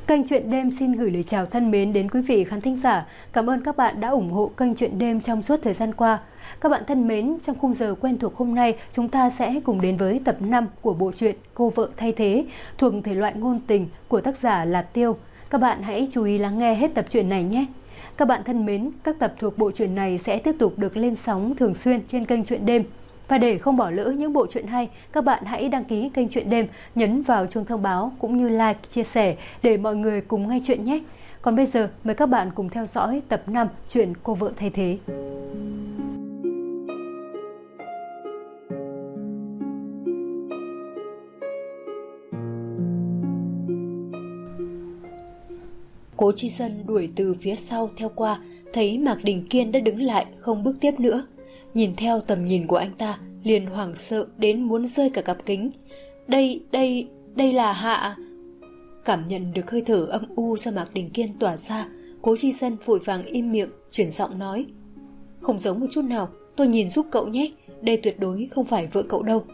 Kênh Chuyện Đêm xin gửi lời chào thân mến đến quý vị khán thính giả. Cảm ơn các bạn đã ủng hộ kênh Chuyện Đêm trong suốt thời gian qua. Các bạn thân mến, trong khung giờ quen thuộc hôm nay, chúng ta sẽ cùng đến với tập 5 của bộ truyện Cô Vợ Thay Thế, thuộc thể loại ngôn tình của tác giả là Tiêu. Các bạn hãy chú ý lắng nghe hết tập truyện này nhé. Các bạn thân mến, các tập thuộc bộ truyện này sẽ tiếp tục được lên sóng thường xuyên trên kênh Chuyện Đêm. Và để không bỏ lỡ những bộ truyện hay, các bạn hãy đăng ký kênh Chuyện Đêm, nhấn vào chuông thông báo cũng như like, chia sẻ để mọi người cùng nghe chuyện nhé. Còn bây giờ, mời các bạn cùng theo dõi tập 5 chuyện Cô Vợ Thay Thế. Cố Chi Dân đuổi từ phía sau theo qua, thấy Mạc Đình Kiên đã đứng lại không bước tiếp nữa. Nhìn theo tầm nhìn của anh ta, liền hoảng sợ đến muốn rơi cả cặp kính. Đây là Hạ. Cảm nhận được hơi thở âm u do Mạc Đình Kiên tỏa ra, Cố Chi Dân vội vàng im miệng, chuyển giọng nói: "Không giống một chút nào, tôi nhìn giúp cậu nhé, đây tuyệt đối không phải vợ cậu đâu."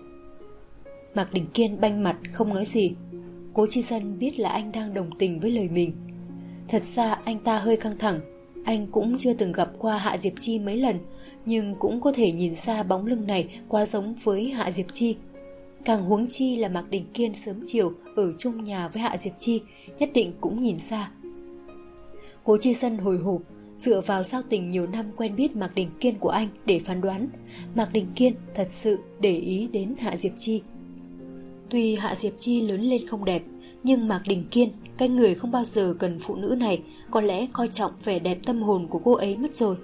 Mạc Đình Kiên banh mặt không nói gì. Cố Chi Dân biết là anh đang đồng tình với lời mình. Thật ra anh ta hơi căng thẳng. Anh cũng chưa từng gặp qua Hạ Diệp Chi mấy lần, nhưng cũng có thể nhìn ra bóng lưng này quá giống với Hạ Diệp Chi. Càng huống chi là Mạc Đình Kiên sớm chiều ở chung nhà với Hạ Diệp Chi, nhất định cũng nhìn ra. Cố Chi Dân hồi hộp, dựa vào giao tình nhiều năm quen biết Mạc Đình Kiên của anh để phán đoán Mạc Đình Kiên thật sự để ý đến Hạ Diệp Chi. Tuy Hạ Diệp Chi lớn lên không đẹp, nhưng Mạc Đình Kiên, cái người không bao giờ cần phụ nữ này, có lẽ coi trọng vẻ đẹp tâm hồn của cô ấy mất rồi.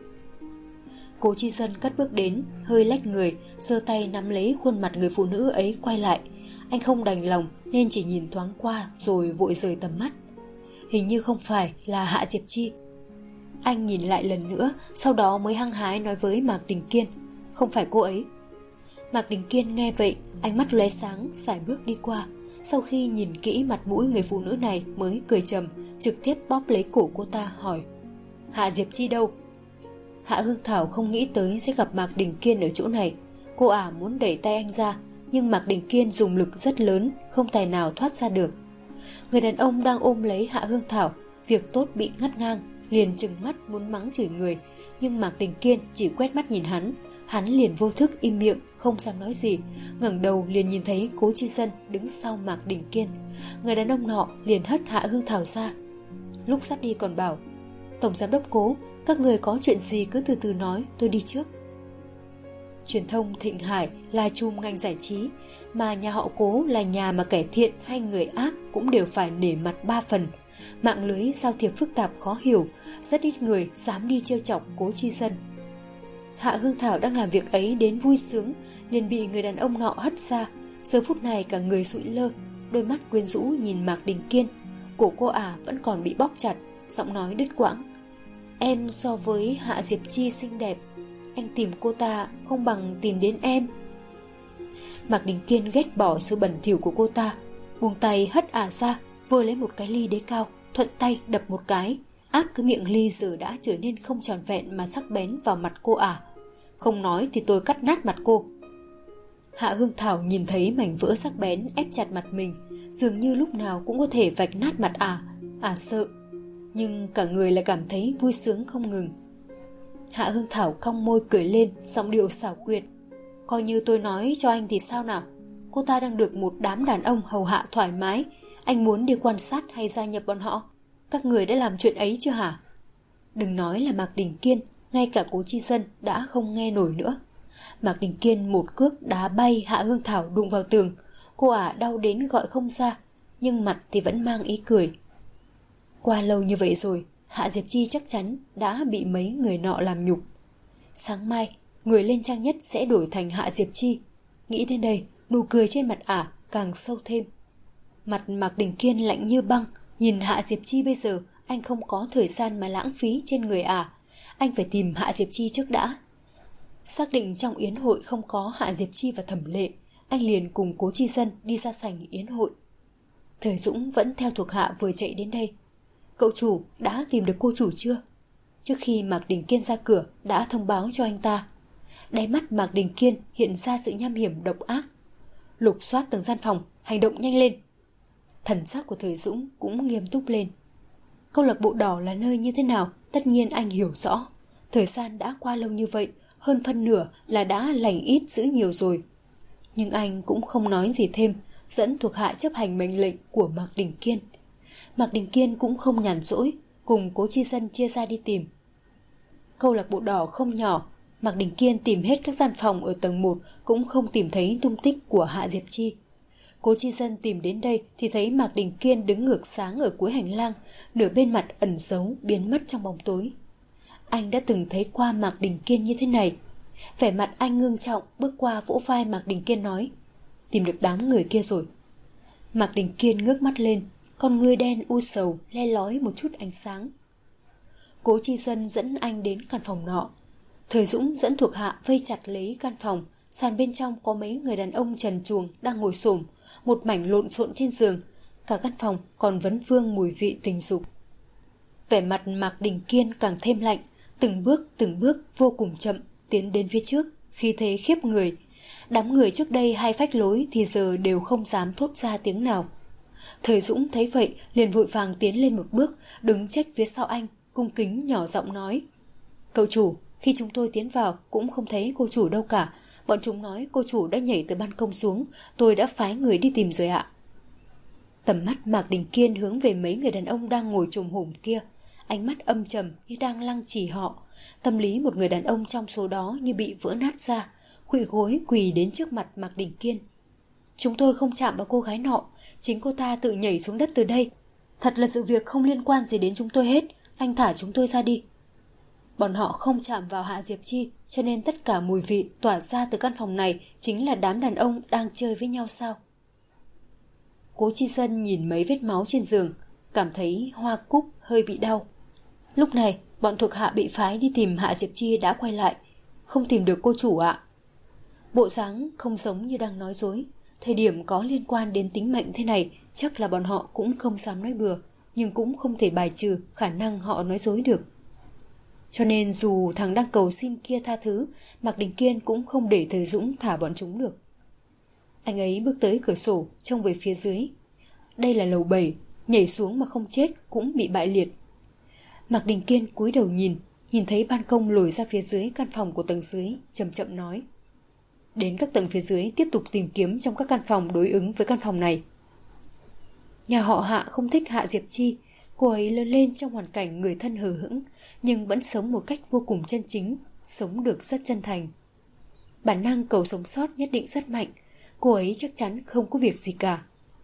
Cố Chi Dân cất bước đến, hơi lách người, giơ tay nắm lấy khuôn mặt người phụ nữ ấy quay lại. Anh không đành lòng nên chỉ nhìn thoáng qua rồi vội rời tầm mắt. Hình như không phải là Hạ Diệp Chi. Anh nhìn lại lần nữa, sau đó mới hăng hái nói với Mạc Đình Kiên: "Không phải cô ấy." Mạc Đình Kiên nghe vậy, ánh mắt lóe sáng, sải bước đi qua. Sau khi nhìn kỹ mặt mũi người phụ nữ này mới cười trầm, trực tiếp bóp lấy cổ cô ta hỏi: "Hạ Diệp Chi đâu?" Hạ Hương Thảo không nghĩ tới sẽ gặp Mạc Đình Kiên ở chỗ này. Cô muốn đẩy tay anh ra, nhưng Mạc Đình Kiên dùng lực rất lớn, không tài nào thoát ra được. Người đàn ông đang ôm lấy Hạ Hương Thảo, việc tốt bị ngắt ngang, liền trừng mắt muốn mắng chửi người, nhưng Mạc Đình Kiên chỉ quét mắt nhìn hắn liền vô thức im miệng, không dám nói gì. Ngẩng đầu liền nhìn thấy Cố Chi Dân đứng sau Mạc Đình Kiên. Người đàn ông nọ liền hất Hạ Hương Thảo ra. Lúc sắp đi còn bảo: "Tổng giám đốc Cố, các người có chuyện gì cứ từ từ nói, tôi đi trước." Truyền thông Thịnh Hải là chùm ngành giải trí, mà nhà họ Cố là nhà mà kẻ thiện hay người ác cũng đều phải nể mặt 3 phần. Mạng lưới giao thiệp phức tạp khó hiểu, rất ít người dám đi trêu chọc Cố Chi Dân. Hạ Hương Thảo đang làm việc ấy đến vui sướng, liền bị người đàn ông nọ hất ra. Giờ phút này cả người sụi lơ, đôi mắt quyến rũ nhìn Mạc Đình Kiên. Cổ cô vẫn còn bị bóp chặt, giọng nói đứt quãng: "Em so với Hạ Diệp Chi xinh đẹp, anh tìm cô ta không bằng tìm đến em." Mạc Đình Kiên ghét bỏ sự bẩn thỉu của cô ta, buông tay hất ra, vơ lấy một cái ly đế cao, thuận tay đập một cái, áp cái miệng ly giờ đã trở nên không tròn vẹn mà sắc bén vào mặt cô "Không nói thì tôi cắt nát mặt cô." Hạ Hương Thảo nhìn thấy mảnh vỡ sắc bén ép chặt mặt mình, dường như lúc nào cũng có thể vạch nát mặt sợ, nhưng cả người lại cảm thấy vui sướng không ngừng. Hạ Hương Thảo cong môi cười lên, giọng điệu xảo quyệt: "Coi như tôi nói cho anh thì sao nào? Cô ta đang được một đám đàn ông hầu hạ thoải mái, anh muốn đi quan sát hay gia nhập bọn họ? Các người đã làm chuyện ấy chưa hả?" Đừng nói là Mạc Đình Kiên, ngay cả Cố Chi Dân đã không nghe nổi nữa. Mạc Đình Kiên một cước đá bay Hạ Hương Thảo đụng vào tường. Cô đau đến gọi không ra, nhưng mặt thì vẫn mang ý cười. Qua lâu như vậy rồi, Hạ Diệp Chi chắc chắn đã bị mấy người nọ làm nhục. Sáng mai, người lên trang nhất sẽ đổi thành Hạ Diệp Chi. Nghĩ đến đây, nụ cười trên mặt càng sâu thêm. Mặt Mạc Đình Kiên lạnh như băng. Nhìn Hạ Diệp Chi bây giờ, anh không có thời gian mà lãng phí trên người anh phải tìm Hạ Diệp Chi trước đã. Xác định trong yến hội không có Hạ Diệp Chi và Thẩm Lệ, anh liền cùng Cố Chi Dân đi ra sảnh yến hội. Thời Dũng vẫn theo thuộc hạ vừa chạy đến đây. "Cậu chủ đã tìm được cô chủ chưa?" Trước khi Mạc Đình Kiên ra cửa đã thông báo cho anh ta. Đáy mắt Mạc Đình Kiên hiện ra sự nham hiểm độc ác. "Lục soát từng gian phòng, hành động nhanh lên." Thần sắc của Thời Dũng cũng nghiêm túc lên. Câu lạc bộ đỏ là nơi như thế nào, tất nhiên anh hiểu rõ. Thời gian đã qua lâu như vậy, hơn phân nửa là đã lành ít dữ nhiều rồi. Nhưng anh cũng không nói gì thêm, dẫn thuộc hạ chấp hành mệnh lệnh của Mạc Đình Kiên. Mạc Đình Kiên cũng không nhàn rỗi, cùng Cố Chi Dân chia ra đi tìm. Câu lạc bộ đỏ không nhỏ, Mạc Đình Kiên tìm hết các gian phòng ở tầng 1 cũng không tìm thấy tung tích của Hạ Diệp Chi. Cố Chi Dân tìm đến đây thì thấy Mạc Đình Kiên đứng ngược sáng ở cuối hành lang, nửa bên mặt ẩn giấu biến mất trong bóng tối. Anh đã từng thấy qua Mạc Đình Kiên như thế này. Vẻ mặt anh ngưng trọng bước qua vỗ vai Mạc Đình Kiên nói: "Tìm được đám người kia rồi." Mạc Đình Kiên ngước mắt lên, con ngươi đen u sầu le lói một chút ánh sáng. Cố Chi Dân dẫn anh đến căn phòng nọ. Thời Dũng dẫn thuộc hạ vây chặt lấy căn phòng. Sàn bên trong có mấy người đàn ông trần truồng đang ngồi xổm, một mảnh lộn xộn trên giường. Cả căn phòng còn vấn vương mùi vị tình dục. Vẻ mặt Mạc Đình Kiên càng thêm lạnh, từng bước vô cùng chậm tiến đến phía trước, khí thế khiếp người. Đám người trước đây hay phách lối thì giờ đều không dám thốt ra tiếng nào. Thời Dũng thấy vậy liền vội vàng tiến lên một bước, đứng chếch phía sau anh, cung kính nhỏ giọng nói: "Cậu chủ, khi chúng tôi tiến vào cũng không thấy cô chủ đâu cả. Bọn chúng nói cô chủ đã nhảy từ ban công xuống, tôi đã phái người đi tìm rồi ạ." Tầm mắt Mạc Đình Kiên hướng về mấy người đàn ông đang ngồi chồm hổm kia, ánh mắt âm trầm như đang lăng trì họ. Tâm lý một người đàn ông trong số đó như bị vỡ nát ra, khuỵu gối quỳ đến trước mặt Mạc Đình Kiên. "Chúng tôi không chạm vào cô gái nọ, chính cô ta tự nhảy xuống đất từ đây. Thật là sự việc không liên quan gì đến chúng tôi hết, anh thả chúng tôi ra đi." Bọn họ không chạm vào Hạ Diệp Chi, cho nên tất cả mùi vị tỏa ra từ căn phòng này chính là đám đàn ông đang chơi với nhau sao? Cố Chi Dân nhìn mấy vết máu trên giường, cảm thấy hoa cúc hơi bị đau. Lúc này, bọn thuộc hạ bị phái đi tìm Hạ Diệp Chi đã quay lại. "Không tìm được cô chủ ạ." Bộ dáng không giống như đang nói dối. Thời điểm có liên quan đến tính mệnh thế này, chắc là bọn họ cũng không dám nói bừa, nhưng cũng không thể bài trừ khả năng họ nói dối được. Cho nên dù thằng đang cầu xin kia tha thứ, Mạc Đình Kiên cũng không để Thời Dũng thả bọn chúng được. Anh ấy bước tới cửa sổ, trông về phía dưới. Đây là lầu 7, nhảy xuống mà không chết cũng bị bại liệt. Mạc Đình Kiên cúi đầu nhìn thấy ban công lồi ra phía dưới căn phòng của tầng dưới, chậm chậm nói: "Đến các tầng phía dưới tiếp tục tìm kiếm trong các căn phòng đối ứng với căn phòng này." Nhà họ Hạ không thích Hạ Diệp Chi. Cô ấy lớn lên trong hoàn cảnh người thân hờ hững, nhưng vẫn sống một cách vô cùng chân chính, sống được rất chân thành. Bản năng cầu sống sót nhất định rất mạnh, cô ấy chắc chắn không có việc gì cả.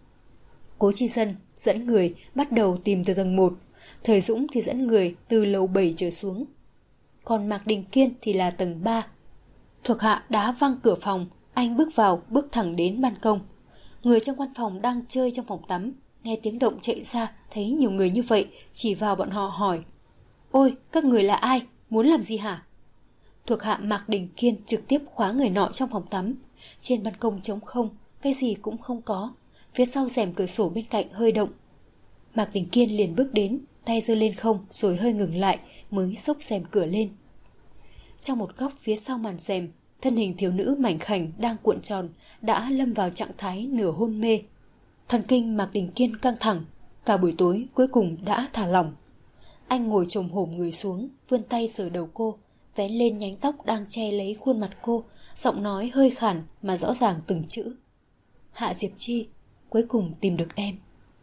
Cố Chi Dân dẫn người bắt đầu tìm từ tầng 1, Thời Dũng thì dẫn người từ lầu 7 trở xuống. Còn Mạc Đình Kiên thì là tầng 3. Thuộc hạ đá văng cửa phòng, anh bước vào, bước thẳng đến ban công. Người trong văn phòng đang chơi trong phòng tắm, nghe tiếng động chạy ra, thấy nhiều người như vậy, chỉ vào bọn họ hỏi: "Ôi, các người là ai? Muốn làm gì hả?" Thuộc hạ Mạc Đình Kiên trực tiếp khóa người nọ trong phòng tắm. Trên ban công trống không, cái gì cũng không có. Phía sau rèm cửa sổ bên cạnh hơi động. Mạc Đình Kiên liền bước đến, tay giơ lên không rồi hơi ngừng lại mới xốc rèm cửa lên. Trong một góc phía sau màn rèm, thân hình thiếu nữ mảnh khảnh đang cuộn tròn đã lâm vào trạng thái nửa hôn mê. Thần kinh Mạc Đình Kiên căng thẳng, cả buổi tối cuối cùng đã thả lỏng. Anh ngồi chồm hổm người xuống, vươn tay sờ đầu cô, vén lên nhánh tóc đang che lấy khuôn mặt cô, giọng nói hơi khản mà rõ ràng từng chữ: "Hạ Diệp Chi, cuối cùng tìm được em."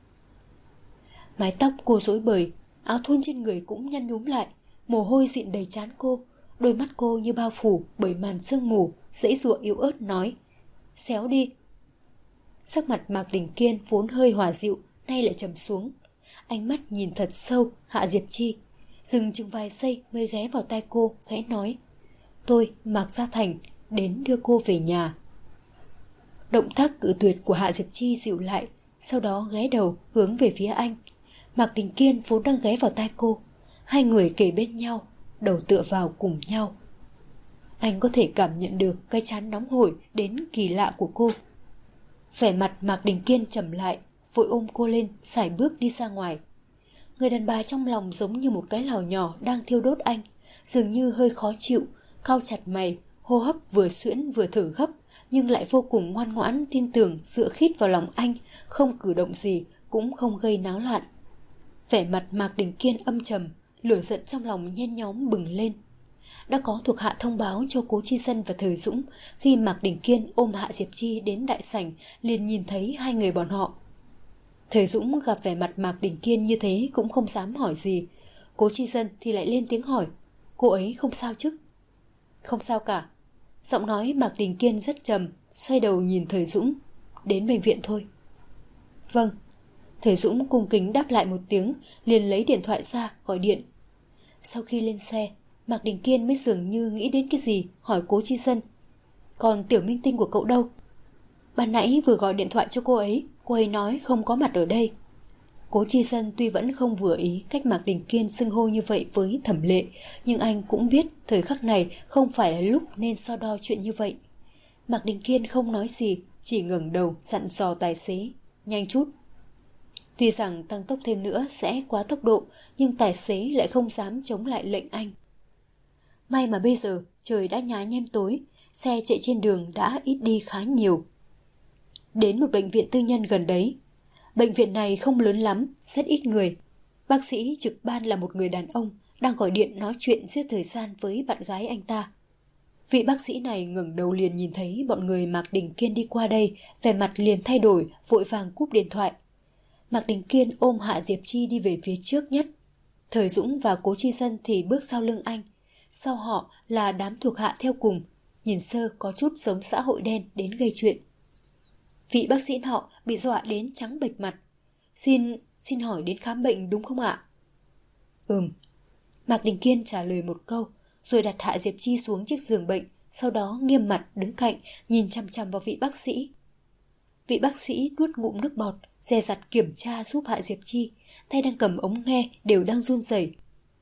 Mái tóc cô rối bời, áo thun trên người cũng nhăn nhúm lại, mồ hôi dịn đầy trán cô, đôi mắt cô như bao phủ bởi màn sương mù, giãy giụa yếu ớt nói: "Xéo đi." Sắc mặt Mạc Đình Kiên vốn hơi hòa dịu, nay lại trầm xuống. Ánh mắt nhìn thật sâu Hạ Diệp Chi, dừng chừng vài giây mới ghé vào tai cô, khẽ nói: "Tôi, Mạc Gia Thành, đến đưa cô về nhà." Động tác cự tuyệt của Hạ Diệp Chi dịu lại, sau đó ghé đầu hướng về phía anh. Mạc Đình Kiên vốn đang ghé vào tai cô, hai người kề bên nhau, đầu tựa vào cùng nhau. Anh có thể cảm nhận được cái trán nóng hổi đến kỳ lạ của cô. Vẻ mặt Mạc Đình Kiên trầm lại, vội ôm cô lên, sải bước đi ra ngoài. Người đàn bà trong lòng giống như một cái lò nhỏ đang thiêu đốt anh, dường như hơi khó chịu, cau chặt mày, hô hấp vừa suyễn vừa thở gấp, nhưng lại vô cùng ngoan ngoãn tin tưởng dựa khít vào lòng anh, không cử động gì, cũng không gây náo loạn. Vẻ mặt Mạc Đình Kiên âm trầm, lửa giận trong lòng nhen nhóm bừng lên. Đã có thuộc hạ thông báo cho Cố Chi Dân và Thời Dũng, khi Mạc Đình Kiên ôm Hạ Diệp Chi đến đại sảnh liền nhìn thấy hai người bọn họ. Thời Dũng gặp vẻ mặt Mạc Đình Kiên như thế cũng không dám hỏi gì. Cố Chi Dân thì lại lên tiếng hỏi, cô ấy không sao chứ? Không sao cả. Giọng nói Mạc Đình Kiên rất trầm, xoay đầu nhìn Thời Dũng. Đến bệnh viện thôi. Vâng. Thời Dũng cung kính đáp lại một tiếng, liền lấy điện thoại ra gọi điện. Sau khi lên xe, Mạc Đình Kiên mới dường như nghĩ đến cái gì, hỏi Cố Chi Dân. Còn tiểu minh tinh của cậu đâu? Ban nãy vừa gọi điện thoại cho cô ấy nói không có mặt ở đây. Cố Chi Dân tuy vẫn không vừa ý cách Mạc Đình Kiên xưng hô như vậy với Thẩm Lệ, nhưng anh cũng biết thời khắc này không phải là lúc nên so đo chuyện như vậy. Mạc Đình Kiên không nói gì, chỉ ngẩng đầu dặn dò tài xế, nhanh chút. Tuy rằng tăng tốc thêm nữa sẽ quá tốc độ, nhưng tài xế lại không dám chống lại lệnh anh. May mà bây giờ trời đã nhá nhem tối, xe chạy trên đường đã ít đi khá nhiều. Đến một bệnh viện tư nhân gần đấy. Bệnh viện này không lớn lắm, rất ít người. Bác sĩ trực ban là một người đàn ông, đang gọi điện nói chuyện giết thời gian với bạn gái anh ta. Vị bác sĩ này ngẩng đầu liền nhìn thấy bọn người Mạc Đình Kiên đi qua đây, vẻ mặt liền thay đổi, vội vàng cúp điện thoại. Mạc Đình Kiên ôm Hạ Diệp Chi đi về phía trước nhất. Thời Dũng và Cố Chi Dân thì bước sau lưng anh. Sau họ là đám thuộc hạ theo cùng, nhìn sơ có chút giống xã hội đen đến gây chuyện. Vị bác sĩ nọ bị dọa đến trắng bệch mặt. Xin hỏi đến khám bệnh đúng không ạ? Mạc Đình Kiên trả lời một câu, rồi đặt Hạ Diệp Chi xuống chiếc giường bệnh, sau đó nghiêm mặt đứng cạnh, nhìn chằm chằm vào vị bác sĩ. Vị bác sĩ nuốt ngụm nước bọt, dè dặt kiểm tra giúp Hạ Diệp Chi, tay đang cầm ống nghe đều đang run rẩy.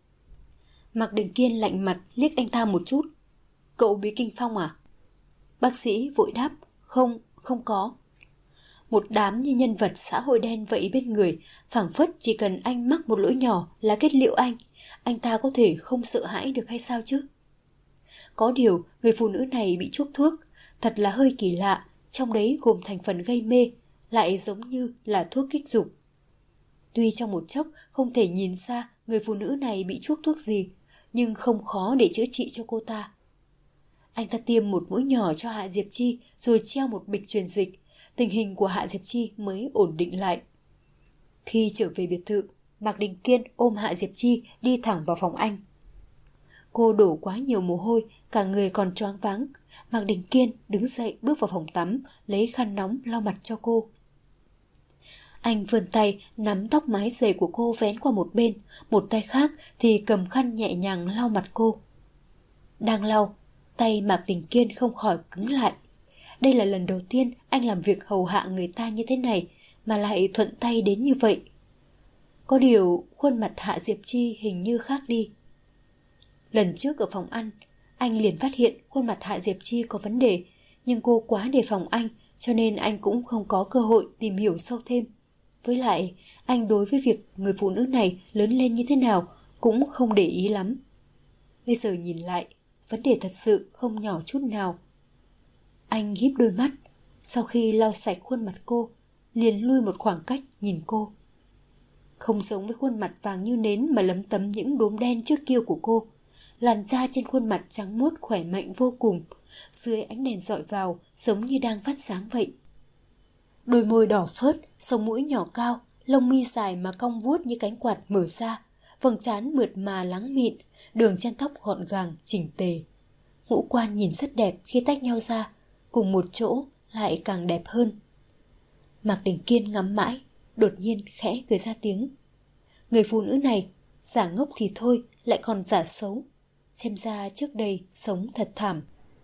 Mạc Đình Kiên lạnh mặt liếc anh ta một chút. Cậu bị kinh phong à? Bác sĩ vội đáp, không có. Một đám như nhân vật xã hội đen vậy bên người, phảng phất chỉ cần anh mắc một lỗi nhỏ là kết liễu anh ta có thể không sợ hãi được hay sao chứ? Có điều, người phụ nữ này bị chuốc thuốc, thật là hơi kỳ lạ, trong đấy gồm thành phần gây mê, lại giống như là thuốc kích dục. Tuy trong một chốc không thể nhìn ra người phụ nữ này bị chuốc thuốc gì, nhưng không khó để chữa trị cho cô ta. Anh ta tiêm một mũi nhỏ cho Hạ Diệp Chi rồi treo một bịch truyền dịch, tình hình của Hạ Diệp Chi mới ổn định lại. Khi trở về biệt thự, Mạc Đình Kiên ôm Hạ Diệp Chi đi thẳng vào phòng anh. Cô đổ quá nhiều mồ hôi, cả người còn choáng váng. Mạc Đình Kiên đứng dậy bước vào phòng tắm, lấy khăn nóng lau mặt cho cô. Anh vươn tay nắm tóc mái dày của cô vén qua một bên, một tay khác thì cầm khăn nhẹ nhàng lau mặt cô. Đang lau, tay Mạc Đình Kiên không khỏi cứng lại. Đây là lần đầu tiên anh làm việc hầu hạ người ta như thế này, mà lại thuận tay đến như vậy. Có điều khuôn mặt Hạ Diệp Chi hình như khác đi. Lần trước ở phòng ăn, anh liền phát hiện khuôn mặt Hạ Diệp Chi có vấn đề, nhưng cô quá đề phòng anh, cho nên anh cũng không có cơ hội tìm hiểu sâu thêm. Với lại, anh đối với việc người phụ nữ này lớn lên như thế nào cũng không để ý lắm. Bây giờ nhìn lại, vấn đề thật sự không nhỏ chút nào. Anh híp đôi mắt, sau khi lau sạch khuôn mặt cô, liền lui một khoảng cách nhìn cô. Không giống với khuôn mặt vàng như nến mà lấm tấm những đốm đen trước kia của cô. Làn da trên khuôn mặt trắng muốt khỏe mạnh vô cùng, dưới ánh đèn rọi vào giống như đang phát sáng vậy. Đôi môi đỏ phớt, sống mũi nhỏ cao, lông mi dài mà cong vuốt như cánh quạt mở ra, vầng trán mượt mà lắng mịn, đường chân tóc gọn gàng, chỉnh tề. Ngũ quan nhìn rất đẹp khi tách nhau ra, cùng một chỗ lại càng đẹp hơn. Mạc Đình Kiên ngắm mãi, đột nhiên khẽ cười ra tiếng. Người phụ nữ này, giả ngốc thì thôi, lại còn giả xấu. Xem ra trước đây sống thật thảm.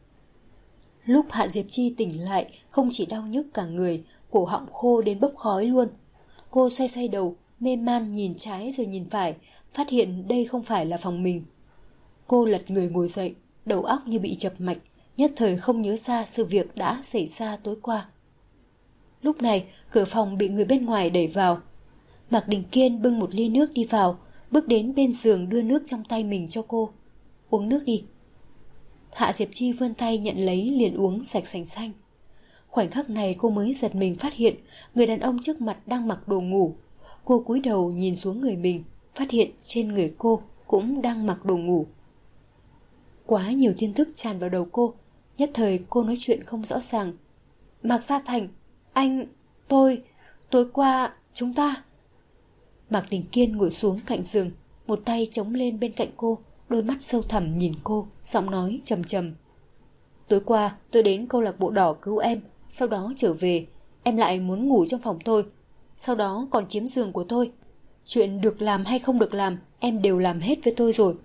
Lúc Hạ Diệp Chi tỉnh lại, không chỉ đau nhức cả người, cổ họng khô đến bốc khói luôn. Cô xoay xoay đầu, mê man nhìn trái rồi nhìn phải, phát hiện đây không phải là phòng mình. Cô lật người ngồi dậy, đầu óc như bị chập mạch, nhất thời không nhớ ra sự việc đã xảy ra tối qua. Lúc này, cửa phòng bị người bên ngoài đẩy vào. Mạc Đình Kiên bưng một ly nước đi vào, bước đến bên giường đưa nước trong tay mình cho cô. Uống nước đi. Hạ Diệp Chi vươn tay nhận lấy liền uống sạch sành xanh. Khoảnh khắc này cô mới giật mình phát hiện người đàn ông trước mặt đang mặc đồ ngủ. Cô cúi đầu nhìn xuống người mình, phát hiện trên người cô cũng đang mặc đồ ngủ. Quá nhiều tin tức tràn vào đầu cô, nhất thời cô nói chuyện không rõ ràng. Mạc Gia Thành, anh, tối qua chúng ta... Mạc Đình Kiên ngồi xuống cạnh giường, một tay chống lên bên cạnh cô, đôi mắt sâu thẳm nhìn cô, giọng nói trầm trầm. Tối qua tôi đến câu lạc bộ đỏ cứu em, sau đó trở về, em lại muốn ngủ trong phòng tôi, sau đó còn chiếm giường của tôi. Chuyện được làm hay không được làm, em đều làm hết với tôi rồi.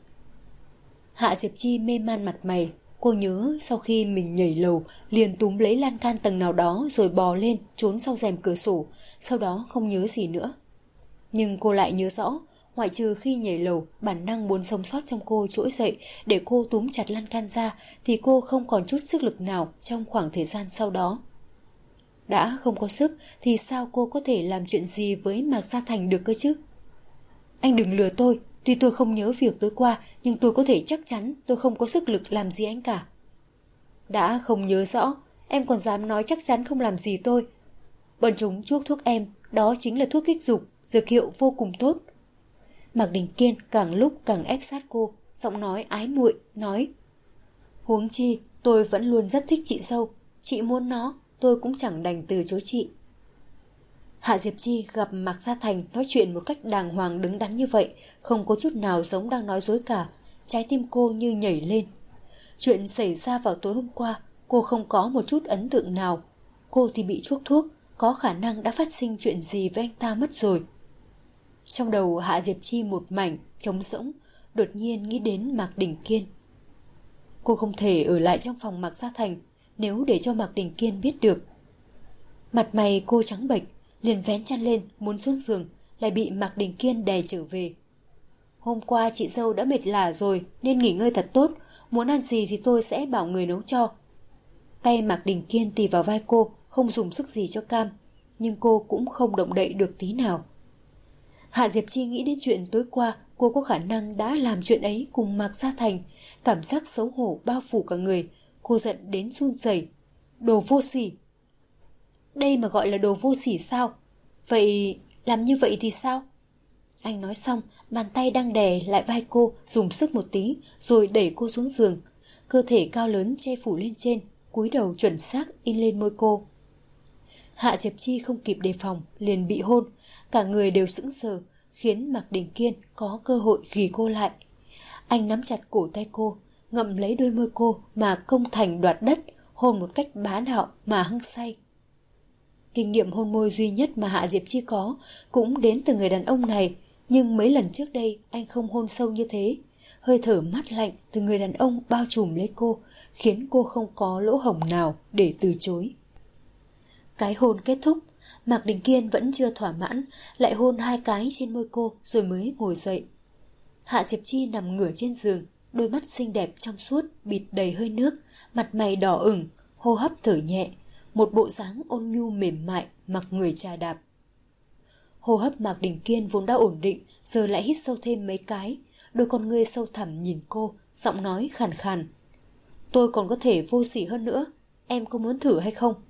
Hạ Diệp Chi mê man mặt mày, cô nhớ sau khi mình nhảy lầu liền túm lấy lan can tầng nào đó rồi bò lên trốn sau rèm cửa sổ, sau đó không nhớ gì nữa. Nhưng cô lại nhớ rõ, ngoại trừ khi nhảy lầu, bản năng muốn sống sót trong cô trỗi dậy để cô túm chặt lan can ra thì cô không còn chút sức lực nào trong khoảng thời gian sau đó. Đã không có sức thì sao cô có thể làm chuyện gì với Mạc Gia Thành được cơ chứ? Anh đừng lừa tôi, tuy tôi không nhớ việc tối qua nhưng tôi có thể chắc chắn tôi không có sức lực làm gì anh cả. Đã không nhớ rõ, em còn dám nói chắc chắn không làm gì tôi. Bọn chúng chuốc thuốc em, đó chính là thuốc kích dục, dược hiệu vô cùng tốt. Mạc Đình Kiên càng lúc càng ép sát cô, giọng nói ái muội nói: Huống chi, tôi vẫn luôn rất thích chị dâu, chị muốn nó, tôi cũng chẳng đành từ chối chị. Hạ Diệp Chi gặp Mạc Gia Thành nói chuyện một cách đàng hoàng đứng đắn như vậy, không có chút nào giống đang nói dối cả, trái tim cô như nhảy lên. Chuyện xảy ra vào tối hôm qua, cô không có một chút ấn tượng nào. Cô thì bị chuốc thuốc, có khả năng đã phát sinh chuyện gì với anh ta mất rồi. Trong đầu Hạ Diệp Chi một mảnh, trống rỗng, đột nhiên nghĩ đến Mạc Đình Kiên. Cô không thể ở lại trong phòng Mạc Gia Thành, nếu để cho Mạc Đình Kiên biết được. Mặt mày cô trắng bệch, liền vén chăn lên muốn xuống giường, lại bị Mạc Đình Kiên đè trở về. Hôm qua chị dâu đã mệt lả rồi nên nghỉ ngơi thật tốt, muốn ăn gì thì tôi sẽ bảo người nấu cho. Tay Mạc Đình Kiên tì vào vai cô, không dùng sức gì cho cam, nhưng cô cũng không động đậy được tí nào. Hạ Diệp Chi nghĩ đến chuyện tối qua cô có khả năng đã làm chuyện ấy cùng Mạc Gia Thành, cảm giác xấu hổ bao phủ cả người, cô giận đến run rẩy. Đồ vô sỉ! Đây mà gọi là đồ vô sỉ sao? Vậy làm như vậy thì sao? Anh nói xong, bàn tay đang đè lại vai cô dùng sức một tí rồi đẩy cô xuống giường. Cơ thể cao lớn che phủ lên trên, cúi đầu chuẩn xác in lên môi cô. Hạ Diệp Chi không kịp đề phòng liền bị hôn, cả người đều sững sờ, khiến Mạc Đình Kiên có cơ hội ghì cô lại. Anh nắm chặt cổ tay cô, ngậm lấy đôi môi cô mà công thành đoạt đất, hôn một cách bá đạo mà hăng say. Kinh nghiệm hôn môi duy nhất mà Hạ Diệp Chi có cũng đến từ người đàn ông này, nhưng mấy lần trước đây anh không hôn sâu như thế. Hơi thở mát lạnh từ người đàn ông bao trùm lấy cô, khiến cô không có lỗ hổng nào để từ chối. Cái hôn kết thúc, Mạc Đình Kiên vẫn chưa thỏa mãn, lại hôn 2 cái trên môi cô rồi mới ngồi dậy. Hạ Diệp Chi nằm ngửa trên giường, đôi mắt xinh đẹp trong suốt bịt đầy hơi nước, mặt mày đỏ ửng, hô hấp thở nhẹ, một bộ dáng ôn nhu mềm mại mặc người chà đạp. Hô hấp Mạc Đình Kiên vốn đã ổn định, giờ lại hít sâu thêm mấy cái, đôi con ngươi sâu thẳm nhìn cô, giọng nói khàn khàn. Tôi còn có thể vô sỉ hơn nữa, em có muốn thử hay không?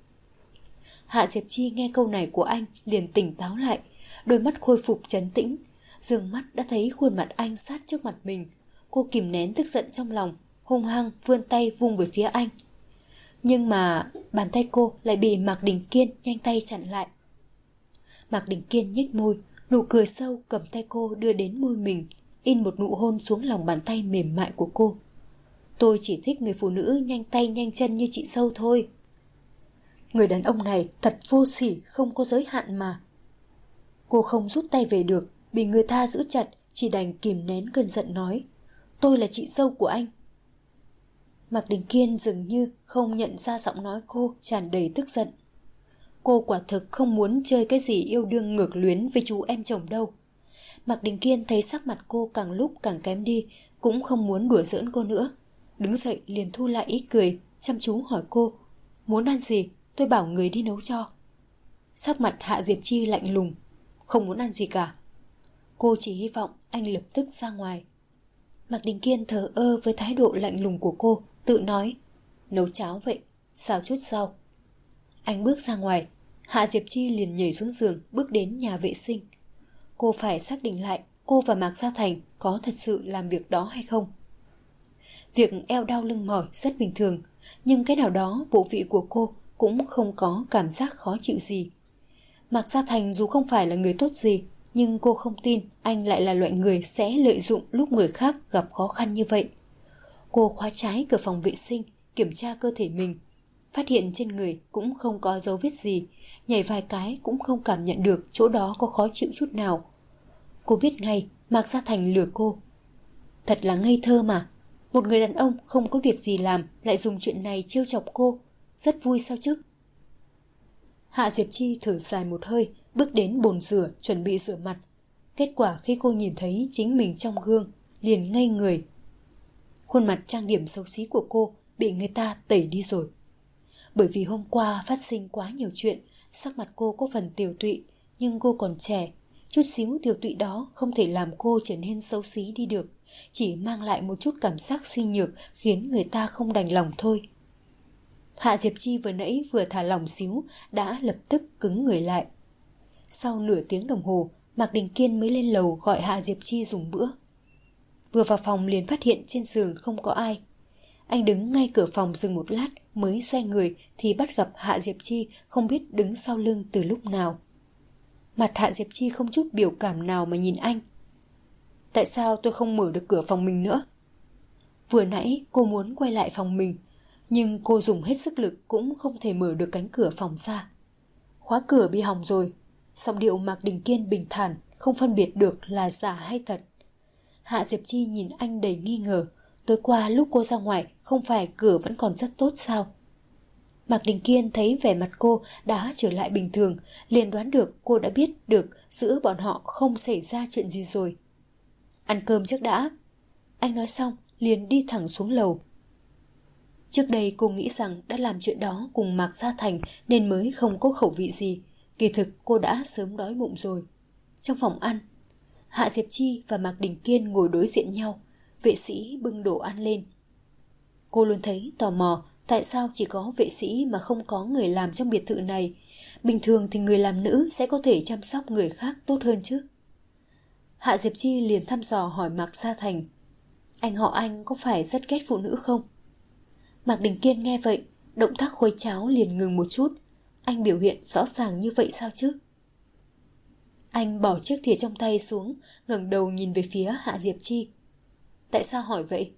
Hạ Diệp Chi nghe câu này của anh liền tỉnh táo lại, đôi mắt khôi phục trấn tĩnh, dương mắt đã thấy khuôn mặt anh sát trước mặt mình. Cô kìm nén tức giận trong lòng, hung hăng vươn tay vung về phía anh. Nhưng mà bàn tay cô lại bị Mạc Đình Kiên nhanh tay chặn lại. Mạc Đình Kiên nhếch môi, nụ cười sâu cầm tay cô đưa đến môi mình, in một nụ hôn xuống lòng bàn tay mềm mại của cô. Tôi chỉ thích người phụ nữ nhanh tay nhanh chân như chị dâu thôi. Người đàn ông này thật vô sỉ, không có giới hạn mà. Cô không rút tay về được, bị người ta giữ chặt, chỉ đành kìm nén cơn giận nói. Tôi là chị dâu của anh. Mạc Đình Kiên dường như không nhận ra giọng nói cô tràn đầy tức giận. Cô quả thực không muốn chơi cái gì yêu đương ngược luyến với chú em chồng đâu. Mạc Đình Kiên thấy sắc mặt cô càng lúc càng kém đi, cũng không muốn đùa giỡn cô nữa. Đứng dậy liền thu lại ý cười, chăm chú hỏi cô. Muốn ăn gì? Tôi bảo người đi nấu cho. Sắc mặt Hạ Diệp Chi lạnh lùng. Không muốn ăn gì cả. Cô chỉ hy vọng anh lập tức ra ngoài. Mạc Đình Kiên thờ ơ với thái độ lạnh lùng của cô, tự nói. Nấu cháo vậy, xào chút rau. Anh bước ra ngoài, Hạ Diệp Chi liền nhảy xuống giường bước đến nhà vệ sinh. cô phải xác định lại cô và Mạc Gia Thành có thật sự làm việc đó hay không. Việc eo đau lưng mỏi rất bình thường, nhưng cái nào đó bộ vị của cô cũng không có cảm giác khó chịu gì. Mạc Gia Thành dù không phải là người tốt gì, nhưng cô không tin anh lại là loại người sẽ lợi dụng lúc người khác gặp khó khăn như vậy. Cô khóa trái cửa phòng vệ sinh, kiểm tra cơ thể mình. Phát hiện trên người cũng không có dấu vết gì, nhảy vài cái cũng không cảm nhận được chỗ đó có khó chịu chút nào. Cô biết ngay Mạc Gia Thành lừa cô. Thật là ngây thơ mà. Một người đàn ông không có việc gì làm lại dùng chuyện này trêu chọc cô. Rất vui sao chứ? Hạ Diệp Chi thở dài một hơi, bước đến bồn rửa chuẩn bị rửa mặt. Kết quả khi cô nhìn thấy chính mình trong gương, liền ngây người. Khuôn mặt trang điểm xấu xí của cô bị người ta tẩy đi rồi. Bởi vì hôm qua phát sinh quá nhiều chuyện, sắc mặt cô có phần tiều tụy, nhưng cô còn trẻ. Chút xíu tiều tụy đó không thể làm cô trở nên xấu xí đi được, chỉ mang lại một chút cảm giác suy nhược khiến người ta không đành lòng thôi. Hạ Diệp Chi vừa nãy vừa thả lỏng xíu đã lập tức cứng người lại. Sau nửa tiếng đồng hồ, Mạc Đình Kiên mới lên lầu gọi Hạ Diệp Chi dùng bữa. Vừa vào phòng liền phát hiện trên giường không có ai. Anh đứng ngay cửa phòng dừng một lát mới xoay người thì bắt gặp Hạ Diệp Chi không biết đứng sau lưng từ lúc nào. Mặt Hạ Diệp Chi không chút biểu cảm nào mà nhìn anh. Tại sao tôi không mở được cửa phòng mình nữa? Vừa nãy cô muốn quay lại phòng mình, nhưng cô dùng hết sức lực cũng không thể mở được cánh cửa phòng ra. Khóa cửa bị hỏng rồi. Giọng điệu Mạc Đình Kiên bình thản, không phân biệt được là giả hay thật. Hạ Diệp Chi nhìn anh đầy nghi ngờ. Tối qua lúc cô ra ngoài không phải cửa vẫn còn rất tốt sao? Mạc Đình Kiên thấy vẻ mặt cô đã trở lại bình thường, liền đoán được cô đã biết được giữa bọn họ không xảy ra chuyện gì rồi. Ăn cơm trước đã. Anh nói xong liền đi thẳng xuống lầu. Trước đây cô nghĩ rằng đã làm chuyện đó cùng Mạc Gia Thành nên mới không có khẩu vị gì. Kỳ thực cô đã sớm đói bụng rồi. Trong phòng ăn, Hạ Diệp Chi và Mạc Đình Kiên ngồi đối diện nhau. Vệ sĩ bưng đồ ăn lên. Cô luôn thấy tò mò tại sao chỉ có vệ sĩ mà không có người làm trong biệt thự này. Bình thường thì người làm nữ sẽ có thể chăm sóc người khác tốt hơn chứ. Hạ Diệp Chi liền thăm dò hỏi Mạc Gia Thành. Anh họ anh có phải rất ghét phụ nữ không? Mạc Đình Kiên nghe vậy, động tác khuấy cháo liền ngừng một chút. Anh biểu hiện rõ ràng như vậy sao chứ? Anh bỏ chiếc thìa trong tay xuống, ngẩng đầu nhìn về phía Hạ Diệp Chi. Tại sao hỏi vậy?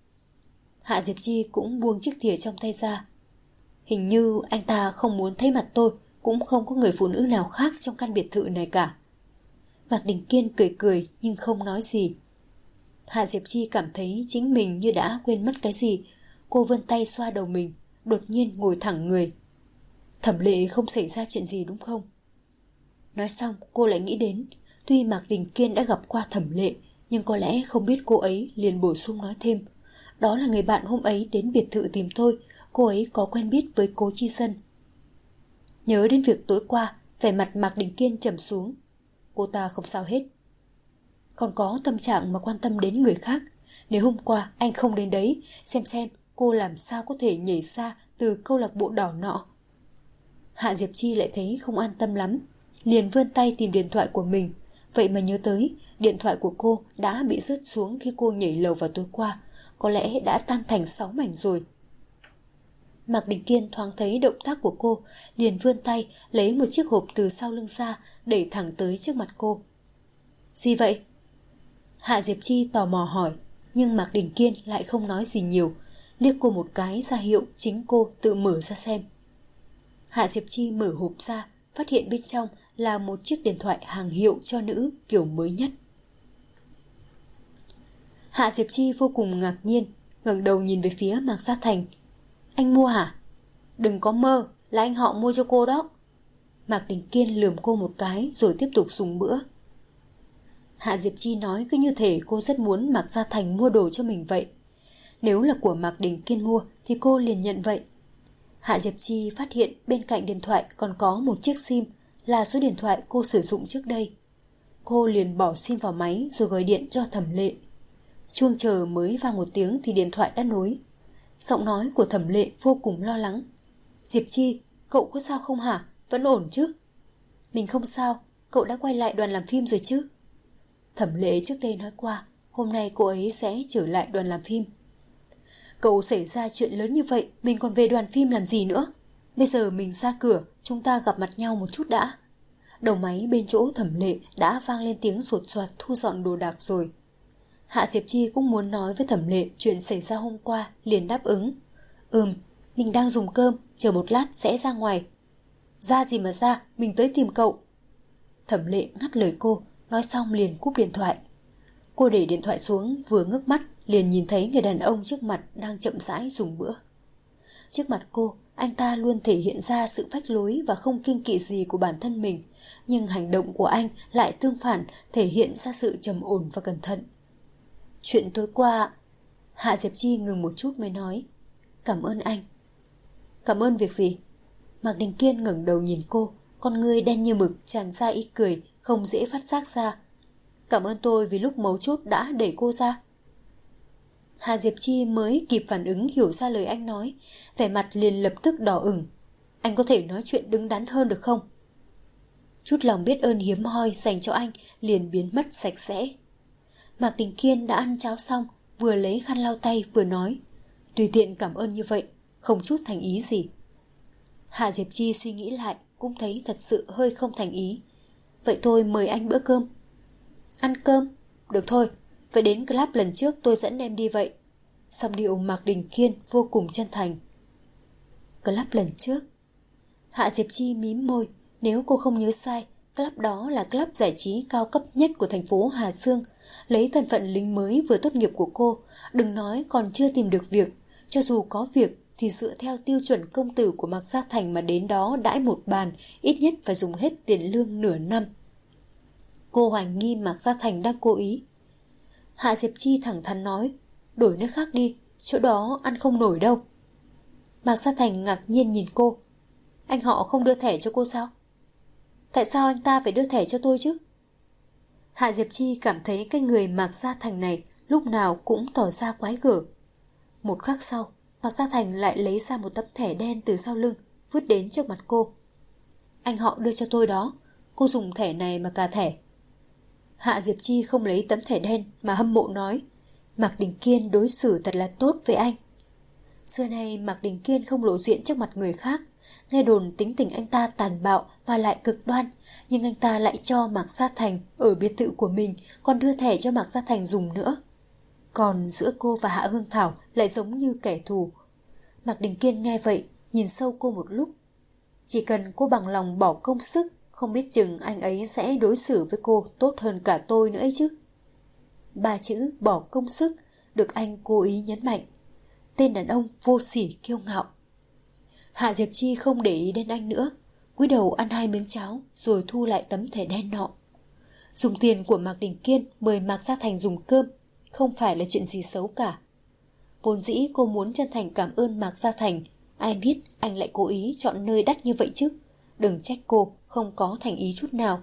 Hạ Diệp Chi cũng buông chiếc thìa trong tay ra. Hình như anh ta không muốn thấy mặt tôi, cũng không có người phụ nữ nào khác trong căn biệt thự này cả. Mạc Đình Kiên cười cười nhưng không nói gì. Hạ Diệp Chi cảm thấy chính mình như đã quên mất cái gì. Cô vươn tay xoa đầu mình, đột nhiên ngồi thẳng người. Thẩm Lệ không xảy ra chuyện gì đúng không? Nói xong cô lại nghĩ đến, tuy Mạc Đình Kiên đã gặp qua Thẩm Lệ, nhưng có lẽ không biết cô ấy, liền bổ sung nói thêm. Đó là người bạn hôm ấy đến biệt thự tìm tôi, cô ấy có quen biết với Cố Chi Sân. Nhớ đến việc tối qua, vẻ mặt Mạc Đình Kiên trầm xuống. Cô ta không sao hết. Còn có tâm trạng mà quan tâm đến người khác. Nếu hôm qua anh không đến đấy, xem cô làm sao có thể nhảy ra từ câu lạc bộ đỏ nọ. Hạ Diệp Chi lại thấy không an tâm lắm, liền vươn tay tìm điện thoại của mình. Vậy mà nhớ tới điện thoại của cô đã bị rớt xuống khi cô nhảy lầu vào tối qua, có lẽ đã tan thành 6 mảnh rồi. Mạc Đình Kiên thoáng thấy động tác của cô, liền vươn tay lấy một chiếc hộp từ sau lưng ra, đẩy thẳng tới trước mặt cô. Gì vậy? Hạ Diệp Chi tò mò hỏi, nhưng Mạc Đình Kiên lại không nói gì nhiều, liếc cô một cái ra hiệu chính cô tự mở ra xem. Hạ Diệp Chi mở hộp ra, phát hiện bên trong là một chiếc điện thoại hàng hiệu cho nữ kiểu mới nhất. Hạ Diệp Chi vô cùng ngạc nhiên, ngẩng đầu nhìn về phía Mạc Gia Thành. Anh mua hả? Đừng có mơ, là anh họ mua cho cô đó. Mạc Đình Kiên lườm cô một cái rồi tiếp tục dùng bữa. Hạ Diệp Chi nói cứ như thể cô rất muốn Mạc Gia Thành mua đồ cho mình vậy. Nếu là của Mạc Đình Kiên mua thì cô liền nhận vậy. Hạ Diệp Chi phát hiện bên cạnh điện thoại còn có một chiếc SIM, là số điện thoại cô sử dụng trước đây. Cô liền bỏ SIM vào máy rồi gọi điện cho Thẩm Lệ. Chuông chờ mới vang một tiếng thì điện thoại đã nối. Giọng nói của Thẩm Lệ vô cùng lo lắng. Diệp Chi, cậu có sao không hả? Vẫn ổn chứ? Mình không sao, cậu đã quay lại đoàn làm phim rồi chứ? Thẩm Lệ trước đây nói qua, hôm nay cô ấy sẽ trở lại đoàn làm phim. Cậu xảy ra chuyện lớn như vậy, mình còn về đoàn phim làm gì nữa? Bây giờ mình ra cửa, chúng ta gặp mặt nhau một chút đã. Đầu máy bên chỗ Thẩm Lệ đã vang lên tiếng sột soạt thu dọn đồ đạc rồi. Hạ Diệp Chi cũng muốn nói với Thẩm Lệ chuyện xảy ra hôm qua, liền đáp ứng. Mình đang dùng cơm, chờ một lát sẽ ra ngoài. Ra gì mà ra, mình tới tìm cậu. Thẩm Lệ ngắt lời cô, nói xong liền cúp điện thoại. Cô để điện thoại xuống, vừa ngước mắt liền nhìn thấy người đàn ông trước mặt đang chậm rãi dùng bữa. Trước mặt cô, anh ta luôn thể hiện ra sự phách lối và không kiêng kỵ gì của bản thân mình, nhưng hành động của anh lại tương phản, thể hiện ra sự trầm ổn và cẩn thận. Chuyện tối qua... Hạ Diệp Chi ngừng một chút mới nói. Cảm ơn anh. Cảm ơn việc gì? Mạc Đình Kiên ngẩng đầu nhìn cô, con ngươi đen như mực tràn ra ý cười, không dễ phát giác ra. Cảm ơn tôi vì lúc mấu chốt đã đẩy cô ra. Hạ Diệp Chi mới kịp phản ứng hiểu ra lời anh nói, vẻ mặt liền lập tức đỏ ửng. Anh có thể nói chuyện đứng đắn hơn được không? Chút lòng biết ơn hiếm hoi dành cho anh liền biến mất sạch sẽ. Mạc Đình Kiên đã ăn cháo xong, vừa lấy khăn lau tay vừa nói. Tùy tiện cảm ơn như vậy, không chút thành ý gì. Hạ Diệp Chi suy nghĩ lại, cũng thấy thật sự hơi không thành ý. Vậy tôi mời anh bữa cơm. Ăn cơm? Được thôi, vậy đến club lần trước tôi dẫn em đi vậy. Song điệu Mạc Đình Kiên vô cùng chân thành. Club lần trước? Hạ Diệp Chi mím môi, nếu cô không nhớ sai, club đó là club giải trí cao cấp nhất của thành phố Hà Dương. Lấy thân phận lính mới vừa tốt nghiệp của cô, đừng nói còn chưa tìm được việc, cho dù có việc thì dựa theo tiêu chuẩn công tử của Mạc Gia Thành mà đến đó đãi một bàn, ít nhất phải dùng hết tiền lương nửa năm. Cô hoài nghi Mạc Gia Thành đang cố ý. Hạ Diệp Chi thẳng thắn nói, đổi nơi khác đi, chỗ đó ăn không nổi đâu. Mạc Gia Thành ngạc nhiên nhìn cô. Anh họ không đưa thẻ cho cô sao? Tại sao anh ta phải đưa thẻ cho tôi chứ? Hạ Diệp Chi cảm thấy cái người Mạc Gia Thành này lúc nào cũng tỏ ra quái gở. Một khắc sau, Mạc Gia Thành lại lấy ra một tấm thẻ đen từ sau lưng, vứt đến trước mặt cô. Anh họ đưa cho tôi đó, cô dùng thẻ này mà cà thẻ. Hạ Diệp Chi không lấy tấm thẻ đen mà hâm mộ nói, Mạc Đình Kiên đối xử thật là tốt với anh. Xưa nay Mạc Đình Kiên không lộ diện trước mặt người khác, nghe đồn tính tình anh ta tàn bạo mà lại cực đoan, nhưng anh ta lại cho Mạc Gia Thành ở biệt thự của mình, còn đưa thẻ cho Mạc Gia Thành dùng nữa. Còn giữa cô và Hạ Hương Thảo lại giống như kẻ thù. Mạc Đình Kiên nghe vậy, nhìn sâu cô một lúc. Chỉ cần cô bằng lòng bỏ công sức, không biết chừng anh ấy sẽ đối xử với cô tốt hơn cả tôi nữa ấy chứ. 3 chữ bỏ công sức được anh cố ý nhấn mạnh. Tên đàn ông vô sỉ kiêu ngạo. Hạ Diệp Chi không để ý đến anh nữa, cúi đầu ăn 2 miếng cháo rồi thu lại tấm thẻ đen nọ. Dùng tiền của Mạc Đình Kiên mời Mạc Gia Thành dùng cơm không phải là chuyện gì xấu cả. Vốn dĩ cô muốn chân thành cảm ơn Mạc Gia Thành, ai biết anh lại cố ý chọn nơi đắt như vậy chứ. Đừng trách cô không có thành ý chút nào.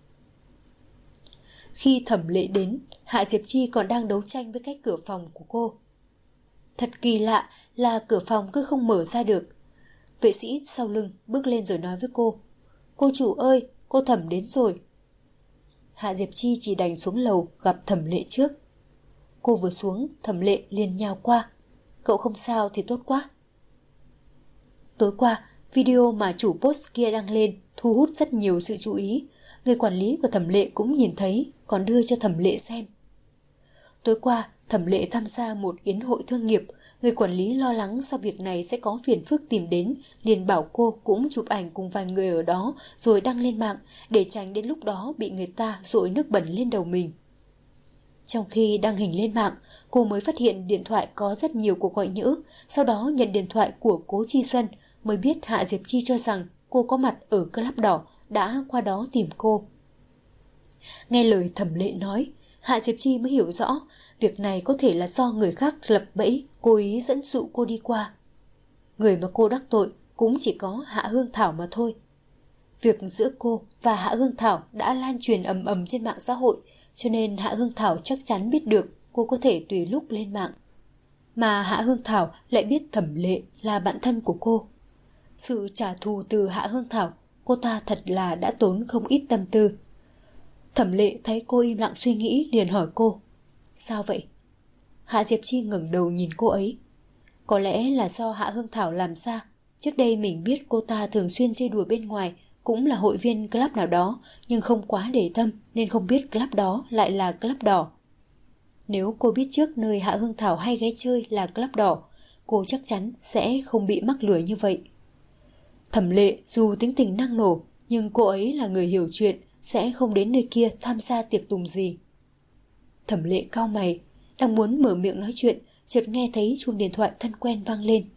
Khi Thẩm Lệ đến, Hạ Diệp Chi còn đang đấu tranh với cái cửa phòng của cô. Thật kỳ lạ là cửa phòng cứ không mở ra được. Vệ sĩ sau lưng bước lên rồi nói với cô, cô chủ ơi, cô Thẩm đến rồi. Hạ Diệp Chi chỉ đành xuống lầu gặp Thẩm Lệ trước. Cô vừa xuống, Thẩm Lệ liền nhào qua. Cậu không sao thì tốt quá. Tối qua, video mà chủ post kia đăng lên thu hút rất nhiều sự chú ý. Người quản lý của Thẩm Lệ cũng nhìn thấy, còn đưa cho Thẩm Lệ xem. Tối qua, Thẩm Lệ tham gia một yến hội thương nghiệp. Người quản lý lo lắng sau việc này sẽ có phiền phức tìm đến, liền bảo cô cũng chụp ảnh cùng vài người ở đó rồi đăng lên mạng để tránh đến lúc đó bị người ta dội nước bẩn lên đầu mình. Trong khi đăng hình lên mạng, cô mới phát hiện điện thoại có rất nhiều cuộc gọi nhỡ, sau đó nhận điện thoại của Cố Chi Sân, mới biết Hạ Diệp Chi cho rằng cô có mặt ở club đỏ, đã qua đó tìm cô. Nghe lời Thẩm Lệ nói, Hạ Diệp Chi mới hiểu rõ, việc này có thể là do người khác lập bẫy, cố ý dẫn dụ cô đi qua. Người mà cô đắc tội cũng chỉ có Hạ Hương Thảo mà thôi. Việc giữa cô và Hạ Hương Thảo đã lan truyền ầm ầm trên mạng xã hội, cho nên Hạ Hương Thảo chắc chắn biết được cô có thể tùy lúc lên mạng. Mà Hạ Hương Thảo lại biết Thẩm Lệ là bạn thân của cô. Sự trả thù từ Hạ Hương Thảo, cô ta thật là đã tốn không ít tâm tư. Thẩm Lệ thấy cô im lặng suy nghĩ liền hỏi cô: Sao vậy? Hạ Diệp Chi ngẩng đầu nhìn cô ấy. Có lẽ là do Hạ Hương Thảo làm ra. Trước đây mình biết cô ta thường xuyên chơi đùa bên ngoài, cũng là hội viên club nào đó, nhưng không quá để tâm nên không biết club đó lại là club đỏ. Nếu cô biết trước nơi Hạ Hương Thảo hay ghé chơi là club đỏ, cô chắc chắn sẽ không bị mắc lừa như vậy. Thẩm Lệ dù tính tình năng nổ, nhưng cô ấy là người hiểu chuyện, sẽ không đến nơi kia tham gia tiệc tùng gì. Thẩm Lệ cau mày, đang muốn mở miệng nói chuyện, chợt nghe thấy chuông điện thoại thân quen vang lên.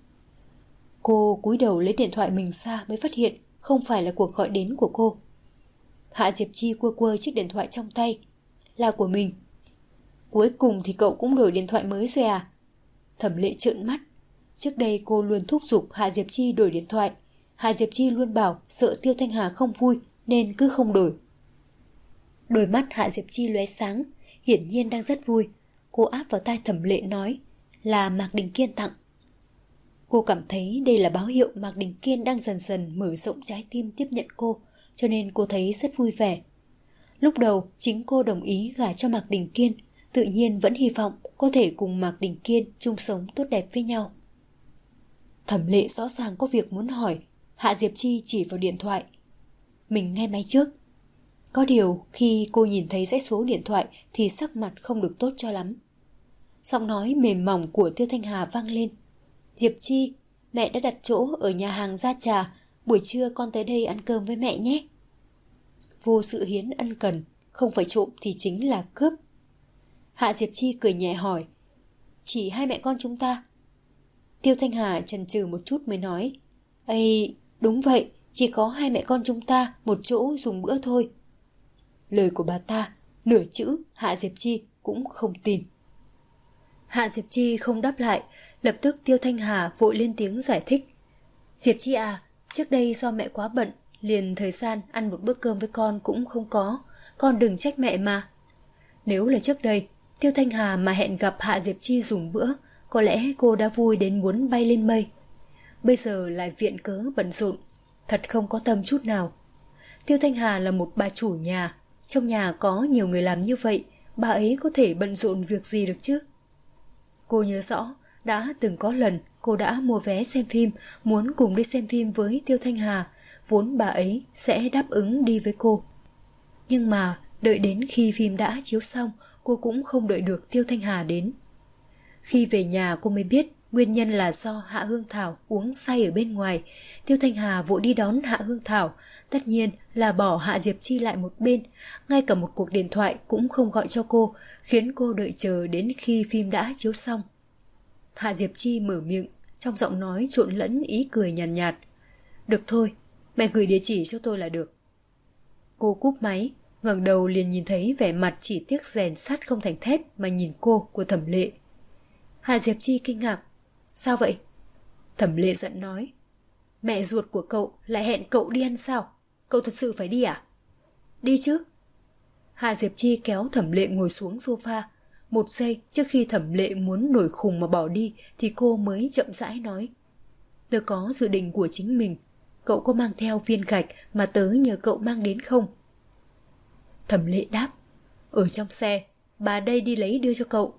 Cô cúi đầu lấy điện thoại mình ra mới phát hiện không phải là cuộc gọi đến của cô. Hạ Diệp Chi quơ quơ chiếc điện thoại trong tay. Là của mình. Cuối cùng thì cậu cũng đổi điện thoại mới rồi à? Thẩm Lệ trợn mắt. Trước đây cô luôn thúc giục Hạ Diệp Chi đổi điện thoại. Hạ Diệp Chi luôn bảo sợ Tiêu Thanh Hà không vui nên cứ không đổi. Đôi mắt Hạ Diệp Chi lóe sáng, hiển nhiên đang rất vui. Cô áp vào tai Thẩm Lệ nói là Mạc Đình Kiên tặng. Cô cảm thấy đây là báo hiệu Mạc Đình Kiên đang dần dần mở rộng trái tim tiếp nhận cô, cho nên cô thấy rất vui vẻ. Lúc đầu chính cô đồng ý gả cho Mạc Đình Kiên, tự nhiên vẫn hy vọng có thể cùng Mạc Đình Kiên chung sống tốt đẹp với nhau. Thẩm Lệ rõ ràng có việc muốn hỏi. Hạ Diệp Chi chỉ vào điện thoại. Mình nghe máy trước. Có điều khi cô nhìn thấy dãy số điện thoại thì sắc mặt không được tốt cho lắm. Giọng nói mềm mỏng của Tiêu Thanh Hà vang lên. Diệp Chi, mẹ đã đặt chỗ ở nhà hàng Gia Trà, buổi trưa con tới đây ăn cơm với mẹ nhé. Vô sự hiến ân cần, không phải trộm thì chính là cướp. Hạ Diệp Chi cười nhẹ hỏi, chỉ hai mẹ con chúng ta? Tiêu Thanh Hà chần chừ một chút mới nói, ây, đúng vậy, chỉ có hai mẹ con chúng ta một chỗ dùng bữa thôi. Lời của bà ta, nửa chữ Hạ Diệp Chi cũng không tin. Hạ Diệp Chi không đáp lại, lập tức Tiêu Thanh Hà vội lên tiếng giải thích. Diệp Chi à, trước đây do mẹ quá bận, liền thời gian ăn một bữa cơm với con cũng không có, con đừng trách mẹ mà. Nếu là trước đây, Tiêu Thanh Hà mà hẹn gặp Hạ Diệp Chi dùng bữa, có lẽ cô đã vui đến muốn bay lên mây. Bây giờ lại viện cớ bận rộn, thật không có tâm chút nào. Tiêu Thanh Hà là một bà chủ nhà, trong nhà có nhiều người làm như vậy, bà ấy có thể bận rộn việc gì được chứ? Cô nhớ rõ, đã từng có lần cô đã mua vé xem phim, muốn cùng đi xem phim với Tiêu Thanh Hà, vốn bà ấy sẽ đáp ứng đi với cô. Nhưng mà đợi đến khi phim đã chiếu xong, cô cũng không đợi được Tiêu Thanh Hà đến. Khi về nhà cô mới biết nguyên nhân là do Hạ Hương Thảo uống say ở bên ngoài. Tiêu Thanh Hà vội đi đón Hạ Hương Thảo, tất nhiên là bỏ Hạ Diệp Chi lại một bên, ngay cả một cuộc điện thoại cũng không gọi cho cô, khiến cô đợi chờ đến khi phim đã chiếu xong. Hạ Diệp Chi mở miệng, trong giọng nói trộn lẫn ý cười nhàn nhạt. Được thôi, mẹ gửi địa chỉ cho tôi là được. Cô cúp máy, ngẩng đầu liền nhìn thấy vẻ mặt chỉ tiếc rèn sắt không thành thép mà nhìn cô của Thẩm Lệ. Hạ Diệp Chi kinh ngạc. Sao vậy? Thẩm Lệ giận nói. Mẹ ruột của cậu lại hẹn cậu đi ăn sao? Cậu thật sự phải đi à? Đi chứ. Hạ Diệp Chi kéo Thẩm Lệ ngồi xuống sofa. Một giây trước khi Thẩm Lệ muốn nổi khùng mà bỏ đi thì cô mới chậm rãi nói. Tớ có dự định của chính mình. Cậu có mang theo viên gạch mà tớ nhờ cậu mang đến không? Thẩm Lệ đáp. Ở trong xe, bà đây đi lấy đưa cho cậu.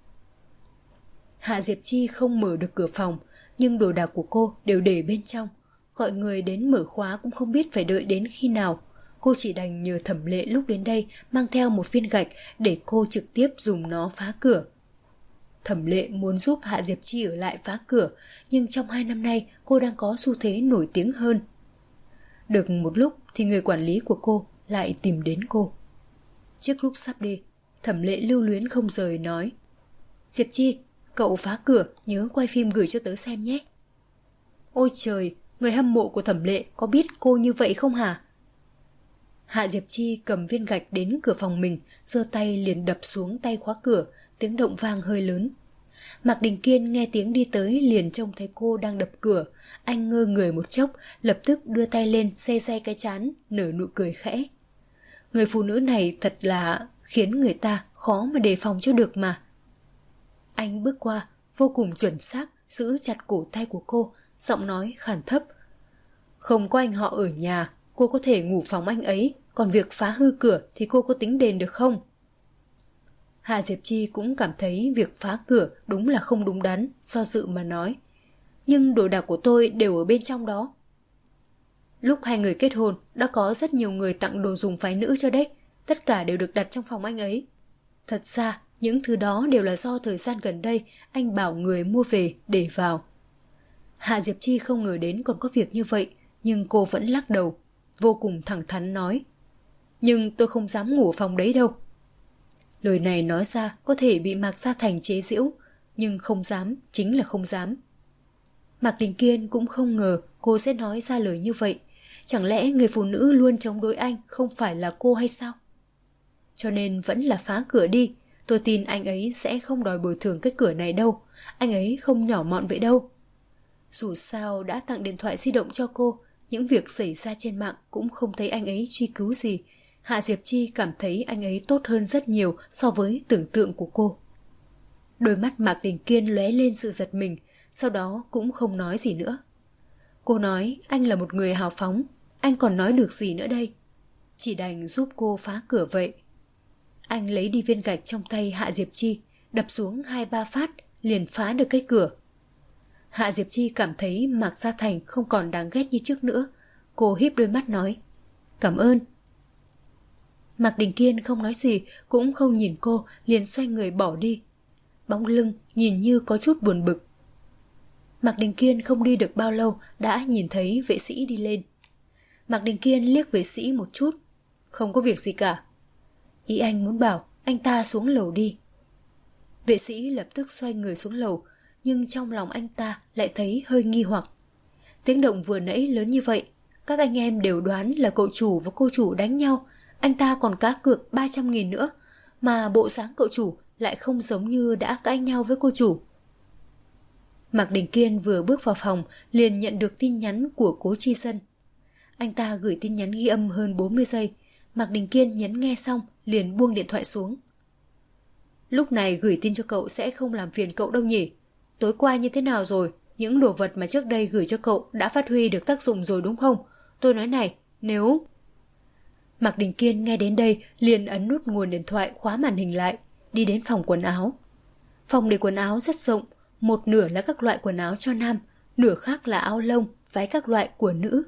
Hạ Diệp Chi không mở được cửa phòng, nhưng đồ đạc của cô đều để bên trong. Gọi người đến mở khóa cũng không biết phải đợi đến khi nào. Cô chỉ đành nhờ Thẩm Lệ lúc đến đây mang theo một viên gạch để cô trực tiếp dùng nó phá cửa. Thẩm Lệ muốn giúp Hạ Diệp Chi ở lại phá cửa, nhưng trong 2 năm nay cô đang có xu thế nổi tiếng hơn. Được một lúc thì người quản lý của cô lại tìm đến cô. Trước lúc sắp đi, Thẩm Lệ lưu luyến không rời nói. Diệp Chi, cậu phá cửa nhớ quay phim gửi cho tớ xem nhé. Ôi trời, người hâm mộ của Thẩm Lệ có biết cô như vậy không hả? Hạ Diệp Chi cầm viên gạch đến cửa phòng mình, giơ tay liền đập xuống tay khóa cửa, tiếng động vang hơi lớn. Mạc Đình Kiên nghe tiếng đi tới liền trông thấy cô đang đập cửa, anh ngơ người một chốc, lập tức đưa tay lên se se cái trán, nở nụ cười khẽ. Người phụ nữ này thật là khiến người ta khó mà đề phòng cho được mà. Anh bước qua, vô cùng chuẩn xác, giữ chặt cổ tay của cô, giọng nói khàn thấp. Không có anh họ ở nhà, cô có thể ngủ phòng anh ấy, còn việc phá hư cửa thì cô có tính đền được không? Hạ Diệp Chi cũng cảm thấy việc phá cửa đúng là không đúng đắn, do dự mà nói. Nhưng đồ đạc của tôi đều ở bên trong đó. Lúc hai người kết hôn, đã có rất nhiều người tặng đồ dùng phái nữ cho đấy, tất cả đều được đặt trong phòng anh ấy. Thật ra, những thứ đó đều là do thời gian gần đây anh bảo người mua về để vào. Hạ Diệp Chi không ngờ đến còn có việc như vậy, nhưng cô vẫn lắc đầu, vô cùng thẳng thắn nói. Nhưng tôi không dám ngủ ở phòng đấy đâu. Lời này nói ra có thể bị Mạc Gia Thành chế giễu, nhưng không dám chính là không dám. Mạc Đình Kiên cũng không ngờ cô sẽ nói ra lời như vậy. Chẳng lẽ người phụ nữ luôn chống đối anh không phải là cô hay sao? Cho nên vẫn là phá cửa đi. Tôi tin anh ấy sẽ không đòi bồi thường cái cửa này đâu. Anh ấy không nhỏ mọn vậy đâu. Dù sao đã tặng điện thoại di động cho cô, những việc xảy ra trên mạng cũng không thấy anh ấy truy cứu gì. Hạ Diệp Chi cảm thấy anh ấy tốt hơn rất nhiều so với tưởng tượng của cô. Đôi mắt Mạc Đình Kiên lóe lên sự giật mình, sau đó cũng không nói gì nữa. Cô nói anh là một người hào phóng, anh còn nói được gì nữa đây? Chỉ đành giúp cô phá cửa vậy. Anh lấy đi viên gạch trong tay Hạ Diệp Chi, đập xuống 2-3 phát, liền phá được cái cửa. Hạ Diệp Chi cảm thấy Mạc Gia Thành không còn đáng ghét như trước nữa. Cô híp đôi mắt nói, cảm ơn. Mạc Đình Kiên không nói gì, cũng không nhìn cô, liền xoay người bỏ đi. Bóng lưng nhìn như có chút buồn bực. Mạc Đình Kiên không đi được bao lâu đã nhìn thấy vệ sĩ đi lên. Mạc Đình Kiên liếc vệ sĩ một chút. Không có việc gì cả. Ý anh muốn bảo anh ta xuống lầu đi. Vệ sĩ lập tức xoay người xuống lầu, nhưng trong lòng anh ta lại thấy hơi nghi hoặc. Tiếng động vừa nãy lớn như vậy, các anh em đều đoán là cậu chủ và cô chủ đánh nhau. Anh ta còn cá cược 300.000 nữa, mà bộ dáng cậu chủ lại không giống như đã cãi nhau với cô chủ. Mạc Đình Kiên vừa bước vào phòng liền nhận được tin nhắn của Cố Chi Sân. Anh ta gửi tin nhắn ghi âm hơn 40 giây. Mạc Đình Kiên nhấn nghe xong liền buông điện thoại xuống. Lúc này gửi tin cho cậu sẽ không làm phiền cậu đâu nhỉ? Tối qua như thế nào rồi? Những đồ vật mà trước đây gửi cho cậu đã phát huy được tác dụng rồi đúng không? Tôi nói này, nếu... Mạc Đình Kiên nghe đến đây liền ấn nút nguồn điện thoại, khóa màn hình lại, đi đến phòng quần áo. Phòng để quần áo rất rộng, một nửa là các loại quần áo cho nam, nửa khác là áo lông, váy các loại của nữ.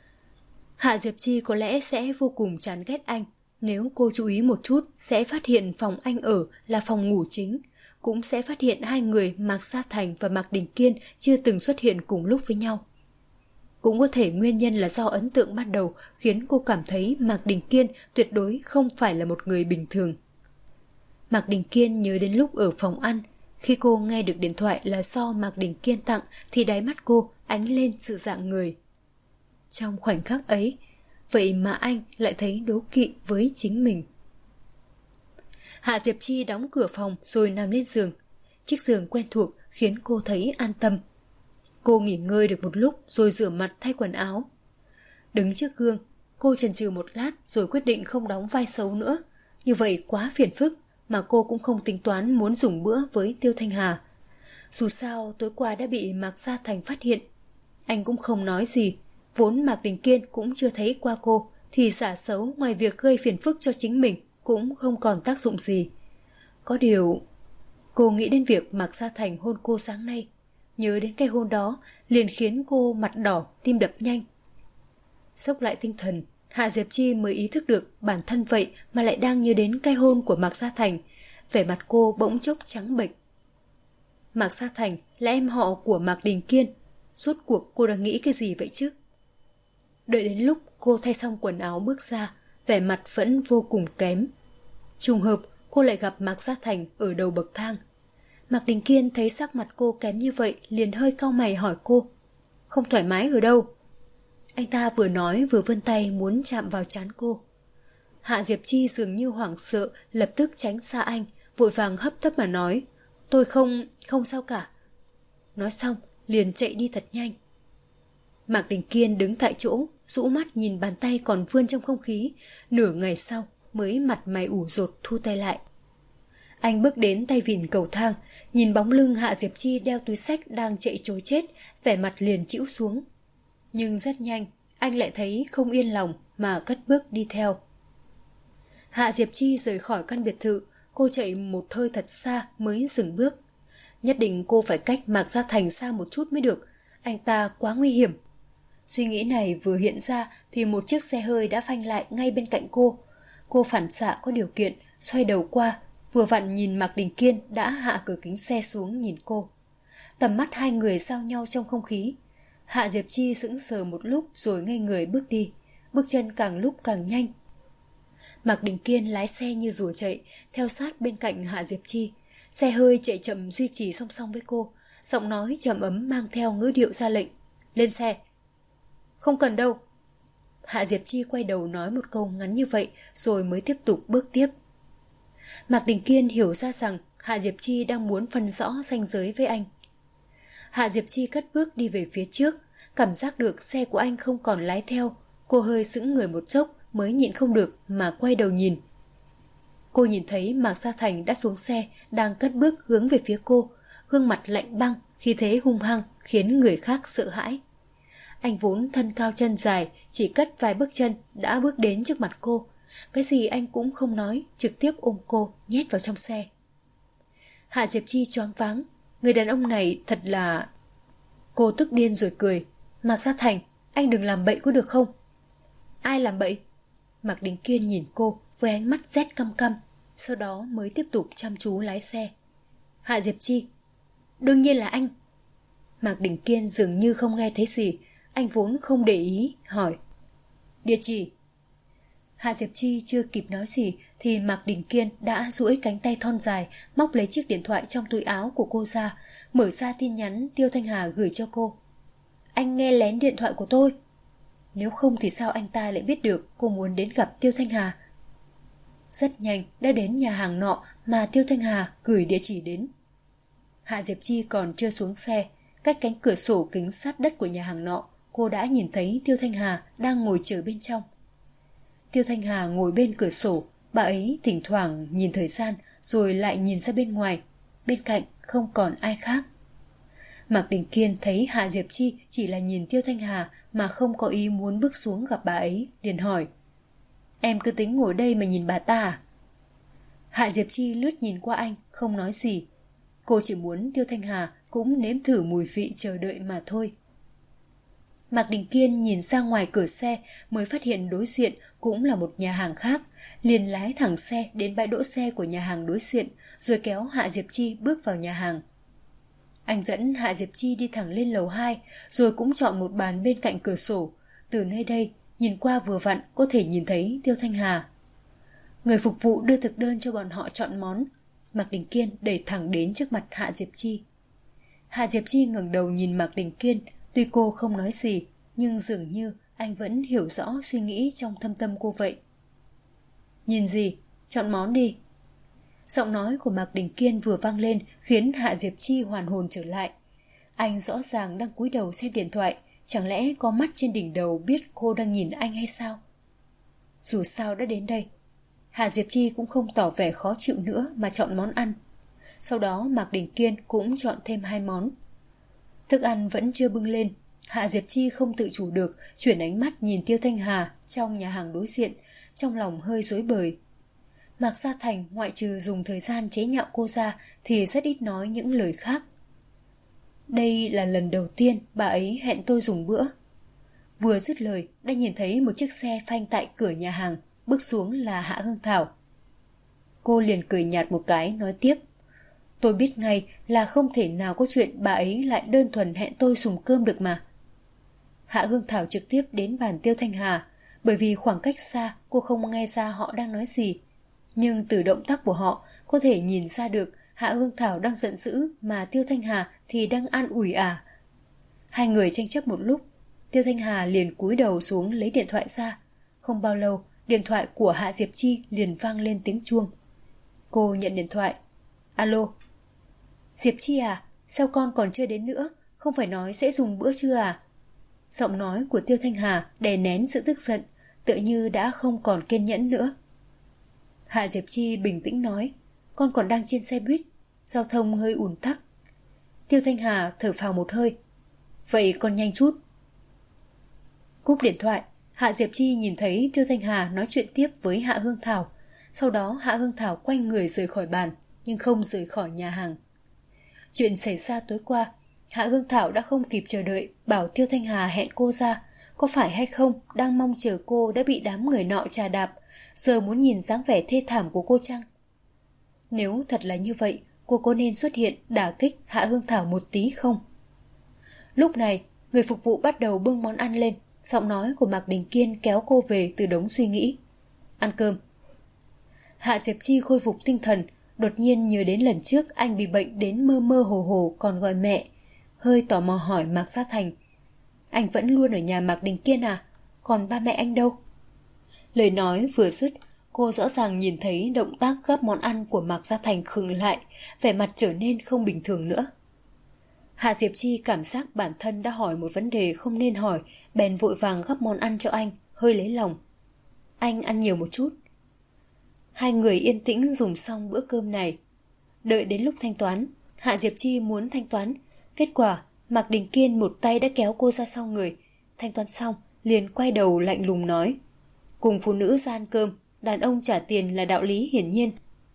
Hạ Diệp Chi có lẽ sẽ vô cùng chán ghét anh. Nếu cô chú ý một chút sẽ phát hiện phòng anh ở là phòng ngủ chính, cũng sẽ phát hiện hai người Mạc Gia Thành và Mạc Đình Kiên chưa từng xuất hiện cùng lúc với nhau. Cũng có thể nguyên nhân là do ấn tượng ban đầu khiến cô cảm thấy Mạc Đình Kiên tuyệt đối không phải là một người bình thường. Mạc Đình Kiên nhớ đến lúc ở phòng ăn, khi cô nghe được điện thoại là do Mạc Đình Kiên tặng thì đáy mắt cô ánh lên sự dạng người. Trong khoảnh khắc ấy, vậy mà anh lại thấy đố kỵ với chính mình. Hạ Diệp Chi đóng cửa phòng rồi nằm lên giường. Chiếc giường quen thuộc khiến cô thấy an tâm. Cô nghỉ ngơi được một lúc rồi rửa mặt thay quần áo. Đứng trước gương, cô chần chừ một lát rồi quyết định không đóng vai xấu nữa. Như vậy quá phiền phức mà cô cũng không tính toán muốn dùng bữa với Tiêu Thanh Hà. Dù sao tối qua đã bị Mạc Gia Thành phát hiện. Anh cũng không nói gì. Vốn Mạc Đình Kiên cũng chưa thấy qua cô thì giả xấu ngoài việc gây phiền phức cho chính mình cũng không còn tác dụng gì. Có điều... Cô nghĩ đến việc Mạc Gia Thành hôn cô sáng nay. Nhớ đến cái hôn đó liền khiến cô mặt đỏ, tim đập nhanh. Xốc lại tinh thần, Hạ Diệp Chi mới ý thức được bản thân vậy mà lại đang nhớ đến cái hôn của Mạc Gia Thành. Vẻ mặt cô bỗng chốc trắng bệch. Mạc Gia Thành là em họ của Mạc Đình Kiên. Rốt cuộc cô đang nghĩ cái gì vậy chứ? Đợi đến lúc cô thay xong quần áo bước ra, vẻ mặt vẫn vô cùng kém. Trùng hợp cô lại gặp Mạc Gia Thành ở đầu bậc thang. Mạc Đình Kiên thấy sắc mặt cô kém như vậy liền hơi cau mày hỏi cô, không thoải mái ở đâu? Anh ta vừa nói vừa vươn tay muốn chạm vào trán cô. Hạ Diệp Chi dường như hoảng sợ, lập tức tránh xa anh, vội vàng hấp tấp mà nói, tôi không sao cả. Nói xong liền chạy đi thật nhanh. Mạc Đình Kiên đứng tại chỗ, rũ mắt nhìn bàn tay còn vươn trong không khí, nửa ngày sau mới mặt mày ủ rột thu tay lại. Anh bước đến tay vịn cầu thang, nhìn bóng lưng Hạ Diệp Chi đeo túi xách đang chạy trối chết, vẻ mặt liền chĩu xuống. Nhưng rất nhanh, anh lại thấy không yên lòng mà cất bước đi theo. Hạ Diệp Chi rời khỏi căn biệt thự, cô chạy một hơi thật xa mới dừng bước. Nhất định cô phải cách Mạc Gia Thành xa một chút mới được, anh ta quá nguy hiểm. Suy nghĩ này vừa hiện ra thì một chiếc xe hơi đã phanh lại ngay bên cạnh cô. Cô phản xạ có điều kiện, xoay đầu qua, vừa vặn nhìn Mạc Đình Kiên đã hạ cửa kính xe xuống nhìn cô. Tầm mắt hai người giao nhau trong không khí. Hạ Diệp Chi sững sờ một lúc rồi ngây người bước đi, bước chân càng lúc càng nhanh. Mạc Đình Kiên lái xe như rùa chạy, theo sát bên cạnh Hạ Diệp Chi. Xe hơi chạy chậm duy trì song song với cô, giọng nói trầm ấm mang theo ngữ điệu ra lệnh. Lên xe. Không cần đâu. Hạ Diệp Chi quay đầu nói một câu ngắn như vậy rồi mới tiếp tục bước tiếp. Mạc Đình Kiên hiểu ra rằng Hạ Diệp Chi đang muốn phân rõ ranh giới với anh. Hạ Diệp Chi cất bước đi về phía trước, cảm giác được xe của anh không còn lái theo. Cô hơi sững người một chốc mới nhịn không được mà quay đầu nhìn. Cô nhìn thấy Mạc Gia Thành đã xuống xe, đang cất bước hướng về phía cô, gương mặt lạnh băng, khí thế hung hăng khiến người khác sợ hãi. Anh vốn thân cao chân dài, chỉ cất vài bước chân đã bước đến trước mặt cô. Cái gì anh cũng không nói, trực tiếp ôm cô nhét vào trong xe. Hạ Diệp Chi choáng váng, người đàn ông này thật là... Cô tức điên rồi cười. Mạc Gia Thành, anh đừng làm bậy có được không? Ai làm bậy? Mạc Đình Kiên nhìn cô với ánh mắt rét căm căm, sau đó mới tiếp tục chăm chú lái xe. Hạ Diệp Chi, đương nhiên là anh. Mạc Đình Kiên dường như không nghe thấy gì, anh vốn không để ý, hỏi. Địa chỉ. Hạ Diệp Chi chưa kịp nói gì thì Mạc Đình Kiên đã duỗi cánh tay thon dài, móc lấy chiếc điện thoại trong túi áo của cô ra, mở ra tin nhắn Tiêu Thanh Hà gửi cho cô. Anh nghe lén điện thoại của tôi. Nếu không thì sao anh ta lại biết được cô muốn đến gặp Tiêu Thanh Hà? Rất nhanh đã đến nhà hàng nọ mà Tiêu Thanh Hà gửi địa chỉ đến. Hạ Diệp Chi còn chưa xuống xe, cách cánh cửa sổ kính sát đất của nhà hàng nọ, cô đã nhìn thấy Tiêu Thanh Hà đang ngồi chờ bên trong. Tiêu Thanh Hà ngồi bên cửa sổ, bà ấy thỉnh thoảng nhìn thời gian rồi lại nhìn ra bên ngoài, bên cạnh không còn ai khác. Mạc Đình Kiên thấy Hạ Diệp Chi chỉ là nhìn Tiêu Thanh Hà mà không có ý muốn bước xuống gặp bà ấy, liền hỏi. Em cứ tính ngồi đây mà nhìn bà ta à? Hạ Diệp Chi lướt nhìn qua anh, không nói gì. Cô chỉ muốn Tiêu Thanh Hà cũng nếm thử mùi vị chờ đợi mà thôi. Mạc Đình Kiên nhìn ra ngoài cửa xe mới phát hiện đối diện cũng là một nhà hàng khác, liền lái thẳng xe đến bãi đỗ xe của nhà hàng đối diện rồi kéo Hạ Diệp Chi bước vào nhà hàng. Anh dẫn Hạ Diệp Chi đi thẳng lên lầu 2 rồi cũng chọn một bàn bên cạnh cửa sổ. Từ nơi đây nhìn qua vừa vặn có thể nhìn thấy Tiêu Thanh Hà. Người phục vụ đưa thực đơn cho bọn họ chọn món. Mạc Đình Kiên đẩy thẳng đến trước mặt Hạ Diệp Chi. Hạ Diệp Chi ngẩng đầu nhìn Mạc Đình Kiên, tuy cô không nói gì nhưng dường như anh vẫn hiểu rõ suy nghĩ trong thâm tâm cô vậy. Nhìn gì? Chọn món đi. Giọng nói của Mạc Đình Kiên vừa vang lên khiến Hạ Diệp Chi hoàn hồn trở lại. Anh rõ ràng đang cúi đầu xem điện thoại, chẳng lẽ có mắt trên đỉnh đầu biết cô đang nhìn anh hay sao? Dù sao đã đến đây, Hạ Diệp Chi cũng không tỏ vẻ khó chịu nữa mà chọn món ăn. Sau đó Mạc Đình Kiên cũng chọn thêm 2 món. Thức ăn vẫn chưa bưng lên, Hạ Diệp Chi không tự chủ được chuyển ánh mắt nhìn Tiêu Thanh Hà trong nhà hàng đối diện, trong lòng hơi rối bời. Mạc Gia Thành ngoại trừ dùng thời gian chế nhạo cô ra thì rất ít nói những lời khác. Đây là lần đầu tiên bà ấy hẹn tôi dùng bữa. Vừa dứt lời đã nhìn thấy một chiếc xe phanh tại cửa nhà hàng, bước xuống là Hạ Hương Thảo. Cô liền cười nhạt một cái nói tiếp. Tôi biết ngay là không thể nào có chuyện bà ấy lại đơn thuần hẹn tôi dùng cơm được mà. Hạ Hương Thảo trực tiếp đến bàn Tiêu Thanh Hà, bởi vì khoảng cách xa cô không nghe ra họ đang nói gì. Nhưng từ động tác của họ có thể nhìn ra được Hạ Hương Thảo đang giận dữ mà Tiêu Thanh Hà thì đang an ủi à. Hai người tranh chấp một lúc, Tiêu Thanh Hà liền cúi đầu xuống lấy điện thoại ra. Không bao lâu, điện thoại của Hạ Diệp Chi liền vang lên tiếng chuông. Cô nhận điện thoại. Alo. Diệp Chi à, sao con còn chưa đến nữa, không phải nói sẽ dùng bữa trưa à? Giọng nói của Tiêu Thanh Hà đè nén sự tức giận, tựa như đã không còn kiên nhẫn nữa. Hạ Diệp Chi bình tĩnh nói, con còn đang trên xe buýt, giao thông hơi ùn tắc. Tiêu Thanh Hà thở phào một hơi. Vậy con nhanh chút. Cúp điện thoại, Hạ Diệp Chi nhìn thấy Tiêu Thanh Hà nói chuyện tiếp với Hạ Hương Thảo. Sau đó Hạ Hương Thảo quay người rời khỏi bàn, nhưng không rời khỏi nhà hàng. Chuyện xảy ra tối qua, Hạ Hương Thảo đã không kịp chờ đợi bảo Tiêu Thanh Hà hẹn cô ra. Có phải hay không đang mong chờ cô đã bị đám người nọ chà đạp, giờ muốn nhìn dáng vẻ thê thảm của cô chăng? Nếu thật là như vậy, cô có nên xuất hiện đả kích Hạ Hương Thảo một tí không? Lúc này, người phục vụ bắt đầu bưng món ăn lên, giọng nói của Mạc Đình Kiên kéo cô về từ đống suy nghĩ. Ăn cơm. Hạ Diệp Chi khôi phục tinh thần, đột nhiên nhớ đến lần trước anh bị bệnh đến mơ mơ hồ hồ còn gọi mẹ, hơi tò mò hỏi Mạc Gia Thành. Anh vẫn luôn ở nhà Mạc Đình Kiên à? Còn ba mẹ anh đâu? Lời nói vừa dứt, cô rõ ràng nhìn thấy động tác gắp món ăn của Mạc Gia Thành khựng lại, vẻ mặt trở nên không bình thường nữa. Hạ Diệp Chi cảm giác bản thân đã hỏi một vấn đề không nên hỏi, bèn vội vàng gắp món ăn cho anh, hơi lấy lòng. Anh ăn nhiều một chút. Hai người yên tĩnh dùng xong bữa cơm này. Đợi đến lúc thanh toán, Hạ Diệp Chi muốn thanh toán. Kết quả, Mạc Đình Kiên một tay đã kéo cô ra sau người. Thanh toán xong, liền quay đầu lạnh lùng nói. Cùng phụ nữ ra ăn cơm, đàn ông trả tiền là đạo lý hiển nhiên.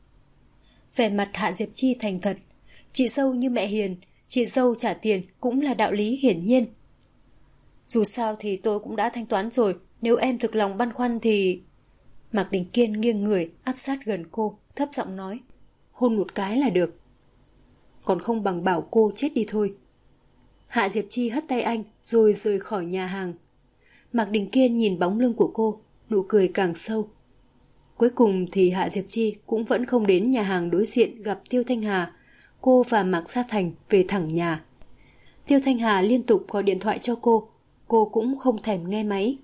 Vẻ mặt Hạ Diệp Chi thành thật. Chị dâu như mẹ hiền, chị dâu trả tiền cũng là đạo lý hiển nhiên. Dù sao thì tôi cũng đã thanh toán rồi, nếu em thực lòng băn khoăn thì... Mạc Đình Kiên nghiêng người áp sát gần cô, thấp giọng nói. Hôn một cái là được. Còn không bằng bảo cô chết đi thôi. Hạ Diệp Chi hất tay anh rồi rời khỏi nhà hàng. Mạc Đình Kiên nhìn bóng lưng của cô, nụ cười càng sâu. Cuối cùng thì Hạ Diệp Chi cũng vẫn không đến nhà hàng đối diện gặp Tiêu Thanh Hà. Cô và Mạc Gia Thành về thẳng nhà. Tiêu Thanh Hà liên tục gọi điện thoại cho cô cũng không thèm nghe máy.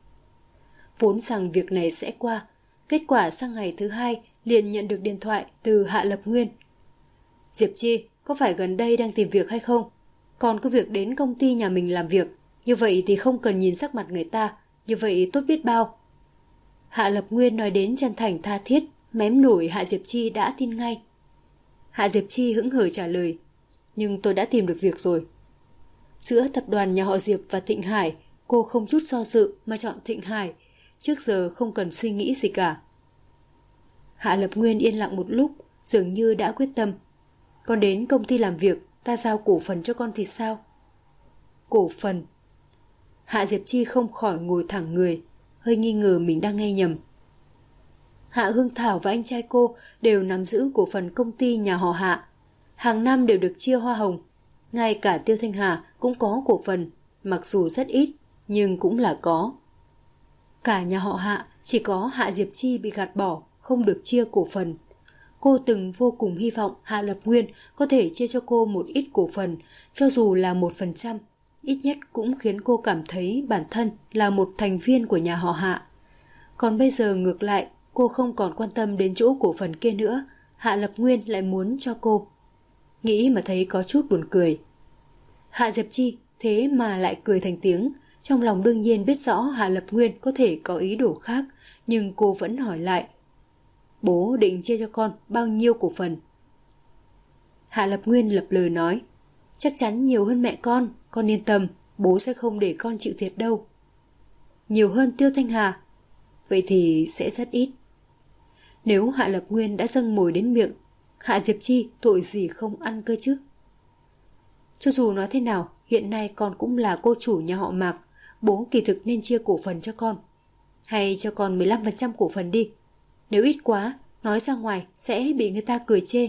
Vốn rằng việc này sẽ qua, kết quả sang ngày thứ hai liền nhận được điện thoại từ Hạ Lập Nguyên. Diệp Chi, có phải gần đây đang tìm việc hay không? Còn có việc đến công ty nhà mình làm việc, như vậy thì không cần nhìn sắc mặt người ta, như vậy tốt biết bao. Hạ Lập Nguyên nói đến chân thành tha thiết, mém nổi Hạ Diệp Chi đã tin ngay. Hạ Diệp Chi hững hờ trả lời, nhưng tôi đã tìm được việc rồi. Giữa tập đoàn nhà họ Diệp và Thịnh Hải, cô không chút do dự mà chọn Thịnh Hải, trước giờ không cần suy nghĩ gì cả. Hạ Lập Nguyên yên lặng một lúc, dường như đã quyết tâm. Con đến công ty làm việc, ta giao cổ phần cho con thì sao? Cổ phần? Hạ Diệp Chi không khỏi ngồi thẳng người, hơi nghi ngờ mình đang nghe nhầm. Hạ Hương Thảo và anh trai cô đều nắm giữ cổ phần công ty nhà họ Hạ. Hàng năm đều được chia hoa hồng. Ngay cả Tiêu Thanh Hà cũng có cổ phần, mặc dù rất ít, nhưng cũng là có. Cả nhà họ Hạ chỉ có Hạ Diệp Chi bị gạt bỏ, không được chia cổ phần. Cô từng vô cùng hy vọng Hạ Lập Nguyên có thể chia cho cô một ít cổ phần, cho dù là 1%, ít nhất cũng khiến cô cảm thấy bản thân là một thành viên của nhà họ Hạ. Còn bây giờ ngược lại, cô không còn quan tâm đến chỗ cổ phần kia nữa, Hạ Lập Nguyên lại muốn cho cô. Nghĩ mà thấy có chút buồn cười. Hạ Diệp Chi thế mà lại cười thành tiếng, trong lòng đương nhiên biết rõ Hạ Lập Nguyên có thể có ý đồ khác, nhưng cô vẫn hỏi lại. Bố định chia cho con bao nhiêu cổ phần? Hạ Lập Nguyên lập lờ nói, chắc chắn nhiều hơn mẹ con yên tâm, bố sẽ không để con chịu thiệt đâu. Nhiều hơn Tiêu Thanh Hà? Vậy thì sẽ rất ít. Nếu Hạ Lập Nguyên đã dâng mồi đến miệng, Hạ Diệp Chi tội gì không ăn cơ chứ? Cho dù nói thế nào, hiện nay con cũng là cô chủ nhà họ Mạc, bố kỳ thực nên chia cổ phần cho con. Hay cho con 15% cổ phần đi. Nếu ít quá, nói ra ngoài sẽ bị người ta cười chê.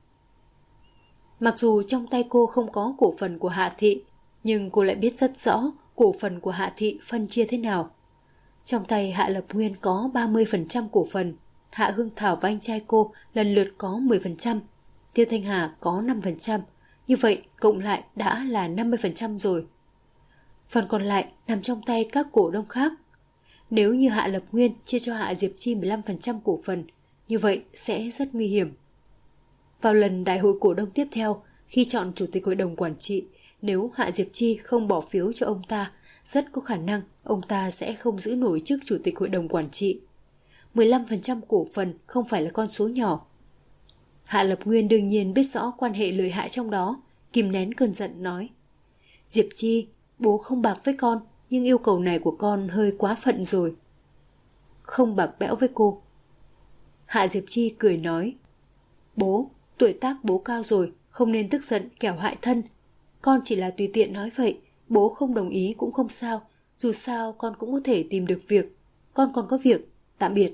Mặc dù trong tay cô không có cổ phần của Hạ Thị, nhưng cô lại biết rất rõ cổ phần của Hạ Thị phân chia thế nào. Trong tay Hạ Lập Nguyên có 30% cổ phần, Hạ Hương Thảo và anh trai cô lần lượt có 10%, Tiêu Thanh Hà có 5%, như vậy cộng lại đã là 50% rồi. Phần còn lại nằm trong tay các cổ đông khác. Nếu như Hạ Lập Nguyên chia cho Hạ Diệp Chi 15% cổ phần, như vậy sẽ rất nguy hiểm. Vào lần đại hội cổ đông tiếp theo, khi chọn chủ tịch hội đồng quản trị, nếu Hạ Diệp Chi không bỏ phiếu cho ông ta, rất có khả năng ông ta sẽ không giữ nổi chức chủ tịch hội đồng quản trị. 15% cổ phần không phải là con số nhỏ. Hạ Lập Nguyên đương nhiên biết rõ quan hệ lợi hại trong đó, kìm nén cơn giận nói. Diệp Chi, bố không bạc với con, nhưng yêu cầu này của con hơi quá phận rồi. Không bạc bẽo với cô. Hạ Diệp Chi cười nói, bố, tuổi tác bố cao rồi, không nên tức giận kẻo hại thân. Con chỉ là tùy tiện nói vậy, bố không đồng ý cũng không sao, dù sao con cũng có thể tìm được việc. Con còn có việc, tạm biệt.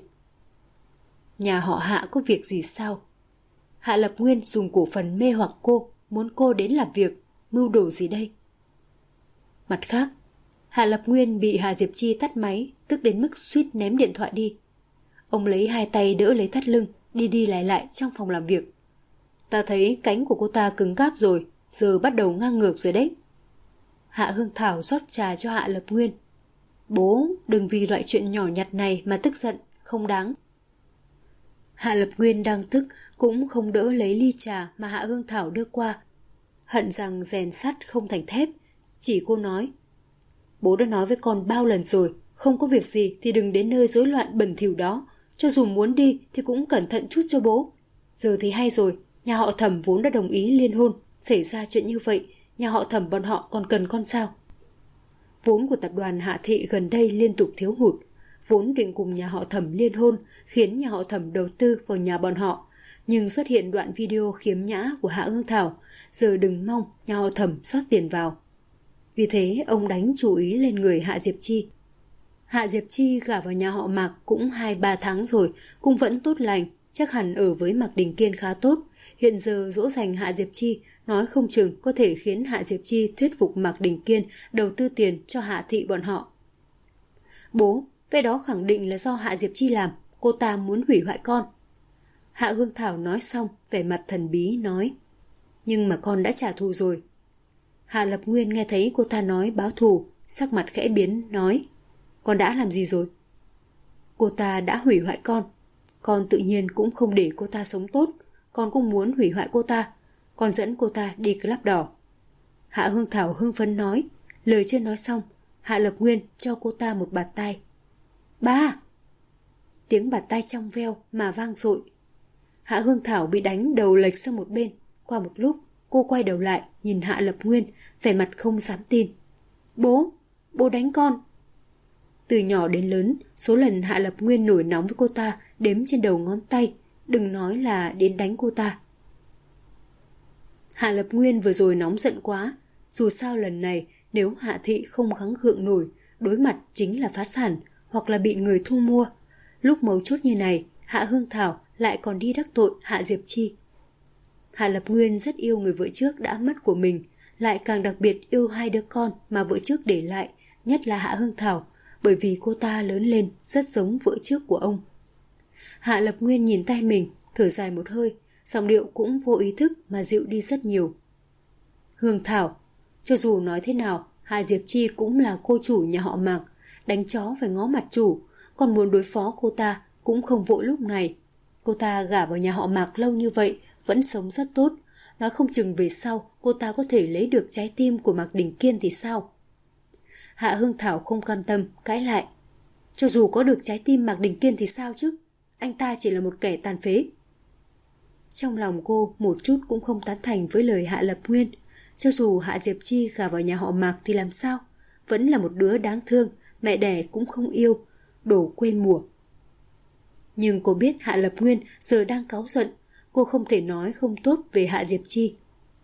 Nhà họ Hạ có việc gì sao? Hạ Lập Nguyên dùng cổ phần mê hoặc cô, muốn cô đến làm việc, mưu đồ gì đây? Mặt khác, Hạ Lập Nguyên bị Hạ Diệp Chi tắt máy, tức đến mức suýt ném điện thoại đi. Ông lấy hai tay đỡ lấy thắt lưng, đi đi lại lại trong phòng làm việc. Ta thấy cánh của cô ta cứng cáp rồi, giờ bắt đầu ngang ngược rồi đấy. Hạ Hương Thảo rót trà cho Hạ Lập Nguyên. Bố, đừng vì loại chuyện nhỏ nhặt này mà tức giận, không đáng. Hạ Lập Nguyên đang tức cũng không đỡ lấy ly trà mà Hạ Hương Thảo đưa qua. Hận rằng rèn sắt không thành thép, chỉ cô nói. Bố đã nói với con bao lần rồi, không có việc gì thì đừng đến nơi rối loạn bẩn thỉu đó. Cho dù muốn đi thì cũng cẩn thận chút cho bố. Giờ thì hay rồi, nhà họ Thẩm vốn đã đồng ý liên hôn. Xảy ra chuyện như vậy, nhà họ Thẩm bọn họ còn cần con sao? Vốn của tập đoàn Hạ Thị gần đây liên tục thiếu hụt. Vốn định cùng nhà họ Thẩm liên hôn, khiến nhà họ Thẩm đầu tư vào nhà bọn họ. Nhưng xuất hiện đoạn video khiếm nhã của Hạ Hương Thảo, giờ đừng mong nhà họ Thẩm xót tiền vào. Vì thế ông đánh chú ý lên người Hạ Diệp Chi. Hạ Diệp Chi gả vào nhà họ Mạc cũng 2-3 tháng rồi, cũng vẫn tốt lành, chắc hẳn ở với Mạc Đình Kiên khá tốt. Hiện giờ dỗ dành Hạ Diệp Chi, nói không chừng có thể khiến Hạ Diệp Chi thuyết phục Mạc Đình Kiên đầu tư tiền cho Hạ Thị bọn họ. Bố, cái đó khẳng định là do Hạ Diệp Chi làm, cô ta muốn hủy hoại con. Hạ Hương Thảo nói xong, vẻ mặt thần bí nói. Nhưng mà con đã trả thù rồi. Hạ Lập Nguyên nghe thấy cô ta nói báo thù, sắc mặt khẽ biến, nói. Con đã làm gì rồi? Cô ta đã hủy hoại con tự nhiên cũng không để cô ta sống tốt, con cũng muốn hủy hoại cô ta, con dẫn cô ta đi club đỏ. Hạ Hương Thảo hưng phấn nói, lời chưa nói xong, Hạ Lập Nguyên cho cô ta một bạt tai. Ba! Tiếng bạt tai trong veo mà vang dội. Hạ Hương Thảo bị đánh đầu lệch sang một bên, qua một lúc cô quay đầu lại nhìn Hạ Lập Nguyên, vẻ mặt không dám tin. Bố đánh con. Từ nhỏ đến lớn, số lần Hạ Lập Nguyên nổi nóng với cô ta đếm trên đầu ngón tay, đừng nói là đến đánh cô ta. Hạ Lập Nguyên vừa rồi nóng giận quá, dù sao lần này nếu Hạ Thị không gắng gượng nổi, đối mặt chính là phá sản hoặc là bị người thu mua. Lúc mấu chốt như này, Hạ Hương Thảo lại còn đi đắc tội Hạ Diệp Chi. Hạ Lập Nguyên rất yêu người vợ trước đã mất của mình, lại càng đặc biệt yêu hai đứa con mà vợ trước để lại, nhất là Hạ Hương Thảo, bởi vì cô ta lớn lên rất giống vợ trước của ông. Hạ Lập Nguyên nhìn tay mình, thở dài một hơi, giọng điệu cũng vô ý thức mà dịu đi rất nhiều. Hương Thảo, cho dù nói thế nào, Hạ Diệp Chi cũng là cô chủ nhà họ Mạc, đánh chó phải ngó mặt chủ, còn muốn đối phó cô ta cũng không vội lúc này. Cô ta gả vào nhà họ Mạc lâu như vậy, vẫn sống rất tốt, nói không chừng về sau cô ta có thể lấy được trái tim của Mạc Đình Kiên thì sao? Hạ Hương Thảo không cam tâm, cãi lại. Cho dù có được trái tim Mạc Đình Kiên thì sao chứ? Anh ta chỉ là một kẻ tàn phế. Trong lòng cô một chút cũng không tán thành với lời Hạ Lập Nguyên. Cho dù Hạ Diệp Chi gả vào nhà họ Mạc thì làm sao? Vẫn là một đứa đáng thương, mẹ đẻ cũng không yêu, đổ quê mùa. Nhưng cô biết Hạ Lập Nguyên giờ đang cáu giận, cô không thể nói không tốt về Hạ Diệp Chi.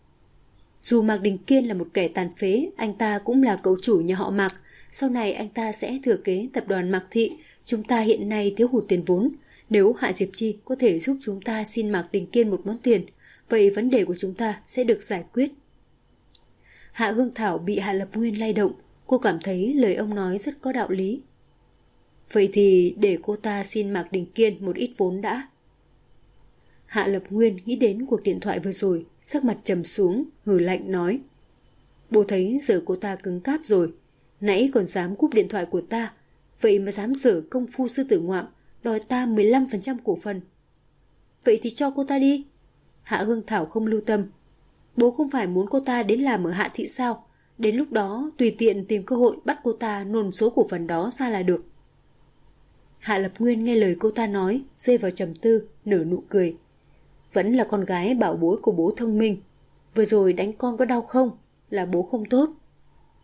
Dù Mạc Đình Kiên là một kẻ tàn phế, anh ta cũng là cậu chủ nhà họ Mạc. Sau này anh ta sẽ thừa kế tập đoàn Mạc Thị. Chúng ta hiện nay thiếu hụt tiền vốn. Nếu Hạ Diệp Chi có thể giúp chúng ta xin Mạc Đình Kiên một món tiền, vậy vấn đề của chúng ta sẽ được giải quyết. Hạ Hương Thảo bị Hạ Lập Nguyên lay động. Cô cảm thấy lời ông nói rất có đạo lý. Vậy thì để cô ta xin Mạc Đình Kiên một ít vốn đã. Hạ Lập Nguyên nghĩ đến cuộc điện thoại vừa rồi, sắc mặt trầm xuống, hừ lạnh nói. Bố thấy giờ cô ta cứng cáp rồi, nãy còn dám cúp điện thoại của ta, vậy mà dám dở công phu sư tử ngoạm, đòi ta 15% cổ phần. Vậy thì cho cô ta đi. Hạ Hương Thảo không lưu tâm. Bố không phải muốn cô ta đến làm ở Hạ Thị sao? Đến lúc đó tùy tiện tìm cơ hội bắt cô ta nôn số cổ phần đó ra là được. Hạ Lập Nguyên nghe lời cô ta nói, rơi vào trầm tư, nở nụ cười. Vẫn là con gái bảo bối của bố thông minh. Vừa rồi đánh con có đau không? Là bố không tốt.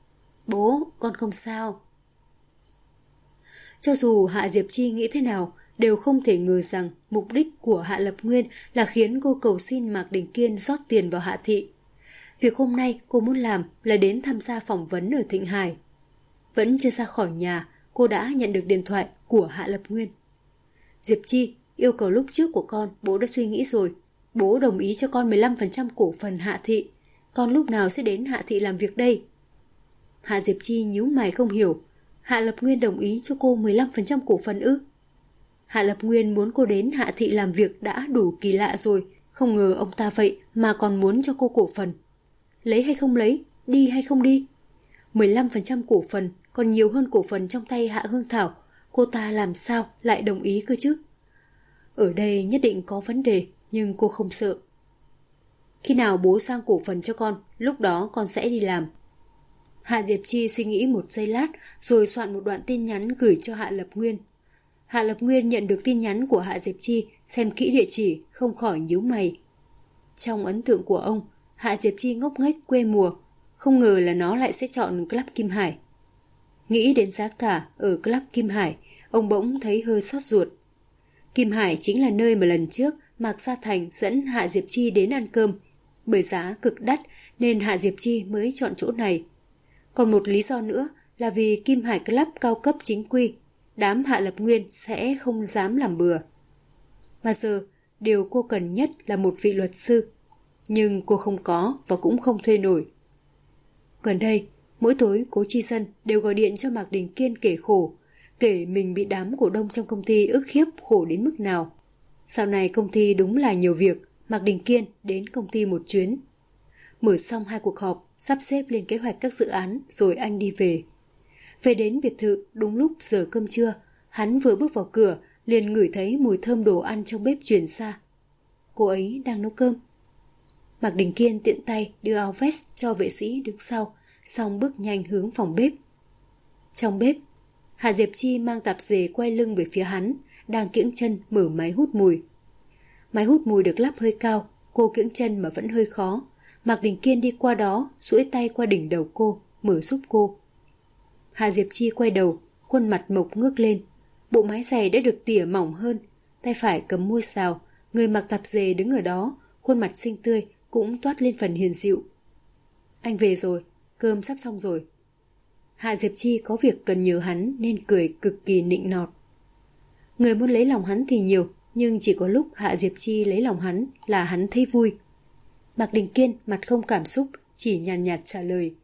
Bố, con không sao. Cho dù Hạ Diệp Chi nghĩ thế nào, đều không thể ngờ rằng mục đích của Hạ Lập Nguyên là khiến cô cầu xin Mạc Đình Kiên rót tiền vào Hạ thị. Việc hôm nay cô muốn làm là đến tham gia phỏng vấn ở Thịnh Hải. Vẫn chưa ra khỏi nhà, cô đã nhận được điện thoại của Hạ Lập Nguyên. Diệp Chi, yêu cầu lúc trước của con bố đã suy nghĩ rồi. Bố đồng ý cho con 15% cổ phần Hạ thị. Con lúc nào sẽ đến Hạ thị làm việc đây? Hạ Diệp Chi nhíu mày không hiểu. Hạ Lập Nguyên đồng ý cho cô 15% cổ phần ư? Hạ Lập Nguyên muốn cô đến Hạ thị làm việc đã đủ kỳ lạ rồi. Không ngờ ông ta vậy mà còn muốn cho cô cổ phần. Lấy hay không lấy? Đi hay không đi? 15% cổ phần còn nhiều hơn cổ phần trong tay Hạ Hương Thảo. Cô ta làm sao lại đồng ý cơ chứ? Ở đây nhất định có vấn đề, nhưng cô không sợ. Khi nào bố sang cổ phần cho con, lúc đó con sẽ đi làm. Hạ Diệp Chi suy nghĩ một giây lát rồi soạn một đoạn tin nhắn gửi cho Hạ Lập Nguyên. Hạ Lập Nguyên nhận được tin nhắn của Hạ Diệp Chi, xem kỹ địa chỉ, không khỏi nhíu mày. Trong ấn tượng của ông, Hạ Diệp Chi ngốc nghếch quê mùa, không ngờ là nó lại sẽ chọn Club Kim Hải. Nghĩ đến giá cả ở Club Kim Hải, ông bỗng thấy hơi xót ruột. Kim Hải chính là nơi mà lần trước Mạc Gia Thành dẫn Hạ Diệp Chi đến ăn cơm. Bởi giá cực đắt nên Hạ Diệp Chi mới chọn chỗ này. Còn một lý do nữa là vì Kim Hải Club cao cấp chính quy, đám Hạ Lập Nguyên sẽ không dám làm bừa. Mà giờ, điều cô cần nhất là một vị luật sư. Nhưng cô không có và cũng không thuê nổi. Gần đây, mỗi tối Cố Chi Sân đều gọi điện cho Mạc Đình Kiên kể khổ, kể mình bị đám cổ đông trong công ty ức hiếp khổ đến mức nào. Dạo này công ty đúng là nhiều việc, Mạc Đình Kiên đến công ty một chuyến. Mở xong 2 cuộc họp, sắp xếp lên kế hoạch các dự án rồi anh đi về. Về đến biệt thự đúng lúc giờ cơm trưa, hắn vừa bước vào cửa liền ngửi thấy mùi thơm đồ ăn trong bếp truyền ra. Cô ấy đang nấu cơm. Mạc Đình Kiên tiện tay đưa áo vest cho vệ sĩ đứng sau, xong bước nhanh hướng phòng bếp. Trong bếp, Hạ Diệp Chi mang tạp dề quay lưng về phía hắn, đang kiễng chân mở máy hút mùi. Máy hút mùi được lắp hơi cao, cô kiễng chân mà vẫn hơi khó. Mạc Đình Kiên đi qua đó, duỗi tay qua đỉnh đầu cô, mở giúp cô. Hạ Diệp Chi quay đầu, khuôn mặt mộc ngước lên. Bộ mái giày đã được tỉa mỏng hơn, tay phải cầm muôi xào, người mặc tạp dề đứng ở đó, khuôn mặt xinh tươi cũng toát lên phần hiền dịu. Anh về rồi, cơm sắp xong rồi. Hạ Diệp Chi có việc cần nhờ hắn nên cười cực kỳ nịnh nọt. Người muốn lấy lòng hắn thì nhiều, nhưng chỉ có lúc Hạ Diệp Chi lấy lòng hắn là hắn thấy vui. Mạc Đình Kiên mặt không cảm xúc, chỉ nhàn nhạt trả lời.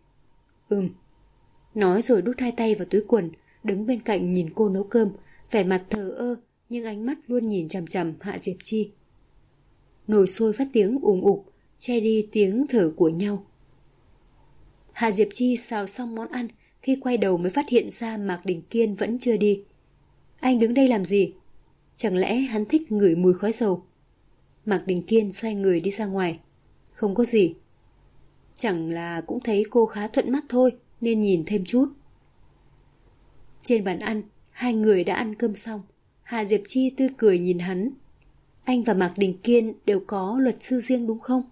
Nói rồi đút 2 tay vào túi quần, đứng bên cạnh nhìn cô nấu cơm, vẻ mặt thờ ơ nhưng ánh mắt luôn nhìn chằm chằm Hạ Diệp Chi. Nồi sôi phát tiếng ùm ụp, che đi tiếng thở của nhau. Hạ Diệp Chi xào xong món ăn, khi quay đầu mới phát hiện ra Mạc Đình Kiên vẫn chưa đi. Anh đứng đây làm gì? Chẳng lẽ hắn thích ngửi mùi khói dầu? Mạc Đình Kiên xoay người đi ra ngoài. Không có gì. Chẳng là cũng thấy cô khá thuận mắt thôi, nên nhìn thêm chút. Trên bàn ăn, 2 người đã ăn cơm xong. Hạ Diệp Chi tươi cười nhìn hắn. Anh và Mạc Đình Kiên đều có luật sư riêng đúng không?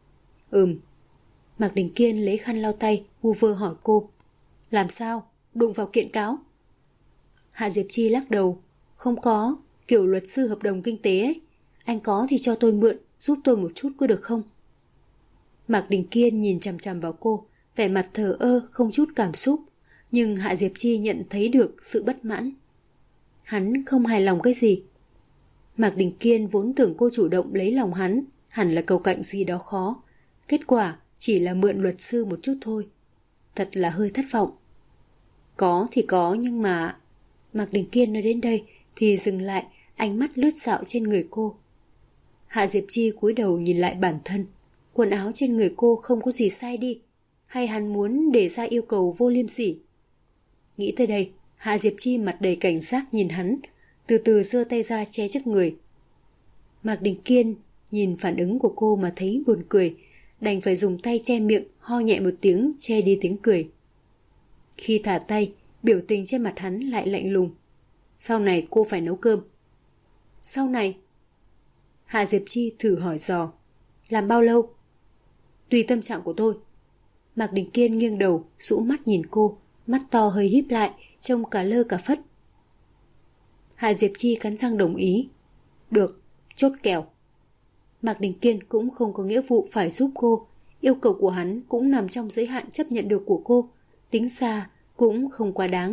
Mạc Đình Kiên lấy khăn lau tay, vu vơ hỏi cô. Làm sao? Đụng vào kiện cáo? Hạ Diệp Chi lắc đầu. Không có, kiểu luật sư hợp đồng kinh tế ấy. Anh có thì cho tôi mượn, giúp tôi một chút có được không? Mạc Đình Kiên nhìn chằm chằm vào cô, vẻ mặt thờ ơ không chút cảm xúc. Nhưng Hạ Diệp Chi nhận thấy được sự bất mãn. Hắn không hài lòng cái gì? Mạc Đình Kiên vốn tưởng cô chủ động lấy lòng hắn, hẳn là cầu cạnh gì đó khó. Kết quả chỉ là mượn luật sư một chút thôi. Thật là hơi thất vọng. Có thì có nhưng mà... Mạc Đình Kiên nói đến đây thì dừng lại, ánh mắt lướt dạo trên người cô. Hạ Diệp Chi cúi đầu nhìn lại bản thân. Quần áo trên người cô không có gì sai đi. Hay hắn muốn đề ra yêu cầu vô liêm sỉ? Nghĩ tới đây, Hạ Diệp Chi mặt đầy cảnh giác nhìn hắn, từ từ giơ tay ra che trước người. Mạc Đình Kiên nhìn phản ứng của cô mà thấy buồn cười, đành phải dùng tay che miệng, ho nhẹ một tiếng che đi tiếng cười. Khi thả tay, biểu tình trên mặt hắn lại lạnh lùng. Sau này cô phải nấu cơm. Sau này? Hạ Diệp Chi thử hỏi dò. Làm bao lâu? Tùy tâm trạng của tôi. Mạc Đình Kiên nghiêng đầu, rũ mắt nhìn cô, mắt to hơi híp lại, trông cả lơ cả phất. Hạ Diệp Chi cắn răng đồng ý. Được, chốt kèo. Mạc Đình Kiên cũng không có nghĩa vụ phải giúp cô. Yêu cầu của hắn cũng nằm trong giới hạn chấp nhận được của cô. Tính ra cũng không quá đáng.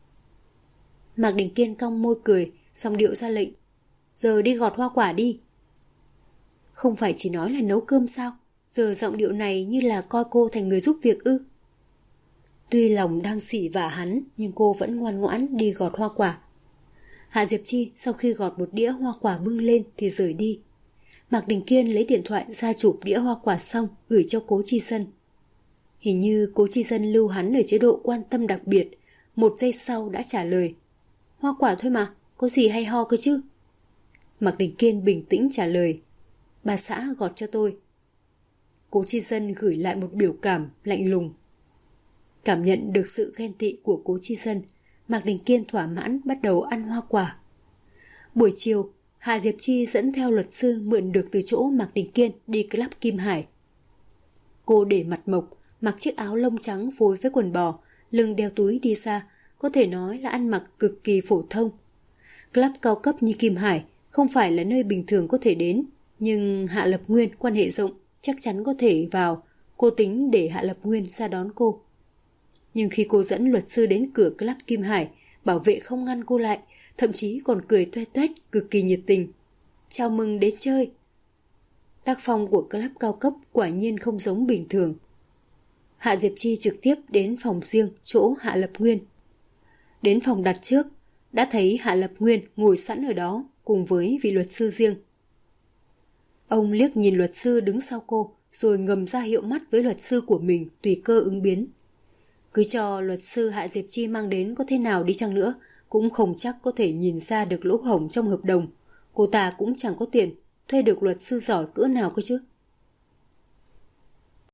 Mạc Đình Kiên cong môi cười, giọng điệu ra lệnh. Giờ đi gọt hoa quả đi. Không phải chỉ nói là nấu cơm sao? Giờ giọng điệu này như là coi cô thành người giúp việc ư? Tuy lòng đang xỉ vả hắn, nhưng cô vẫn ngoan ngoãn đi gọt hoa quả. Hạ Diệp Chi sau khi gọt một đĩa hoa quả bưng lên thì rời đi. Mạc Đình Kiên lấy điện thoại ra chụp đĩa hoa quả xong gửi cho Cố Chi Sân. Hình như Cố Chi Sân lưu hắn ở chế độ quan tâm đặc biệt. Một giây sau đã trả lời. Hoa quả thôi mà, có gì hay ho cơ chứ? Mạc Đình Kiên bình tĩnh trả lời. Bà xã gọt cho tôi. Cố Chi Sân gửi lại một biểu cảm lạnh lùng. Cảm nhận được sự ghen tị của Cố Chi Sân, Mạc Đình Kiên thỏa mãn bắt đầu ăn hoa quả. Buổi chiều, Hạ Diệp Chi dẫn theo luật sư mượn được từ chỗ Mạc Đình Kiên đi club Kim Hải. Cô để mặt mộc, mặc chiếc áo lông trắng phối với quần bò, lưng đeo túi đi ra, có thể nói là ăn mặc cực kỳ phổ thông. Club cao cấp như Kim Hải không phải là nơi bình thường có thể đến, nhưng Hạ Lập Nguyên quan hệ rộng, chắc chắn có thể vào. Cô tính để Hạ Lập Nguyên ra đón cô. Nhưng khi cô dẫn luật sư đến cửa club Kim Hải, bảo vệ không ngăn cô lại, thậm chí còn cười toe toét cực kỳ nhiệt tình. Chào mừng đến chơi. Tác phong của club cao cấp quả nhiên không giống bình thường. Hạ Diệp Chi trực tiếp đến phòng riêng chỗ Hạ Lập Nguyên. Đến phòng đặt trước, đã thấy Hạ Lập Nguyên ngồi sẵn ở đó cùng với vị luật sư riêng. Ông liếc nhìn luật sư đứng sau cô, rồi ngầm ra hiệu mắt với luật sư của mình tùy cơ ứng biến. Cứ cho luật sư Hạ Diệp Chi mang đến có thế nào đi chăng nữa, cũng không chắc có thể nhìn ra được lỗ hổng trong hợp đồng. Cô ta cũng chẳng có tiền, thuê được luật sư giỏi cỡ nào cơ chứ.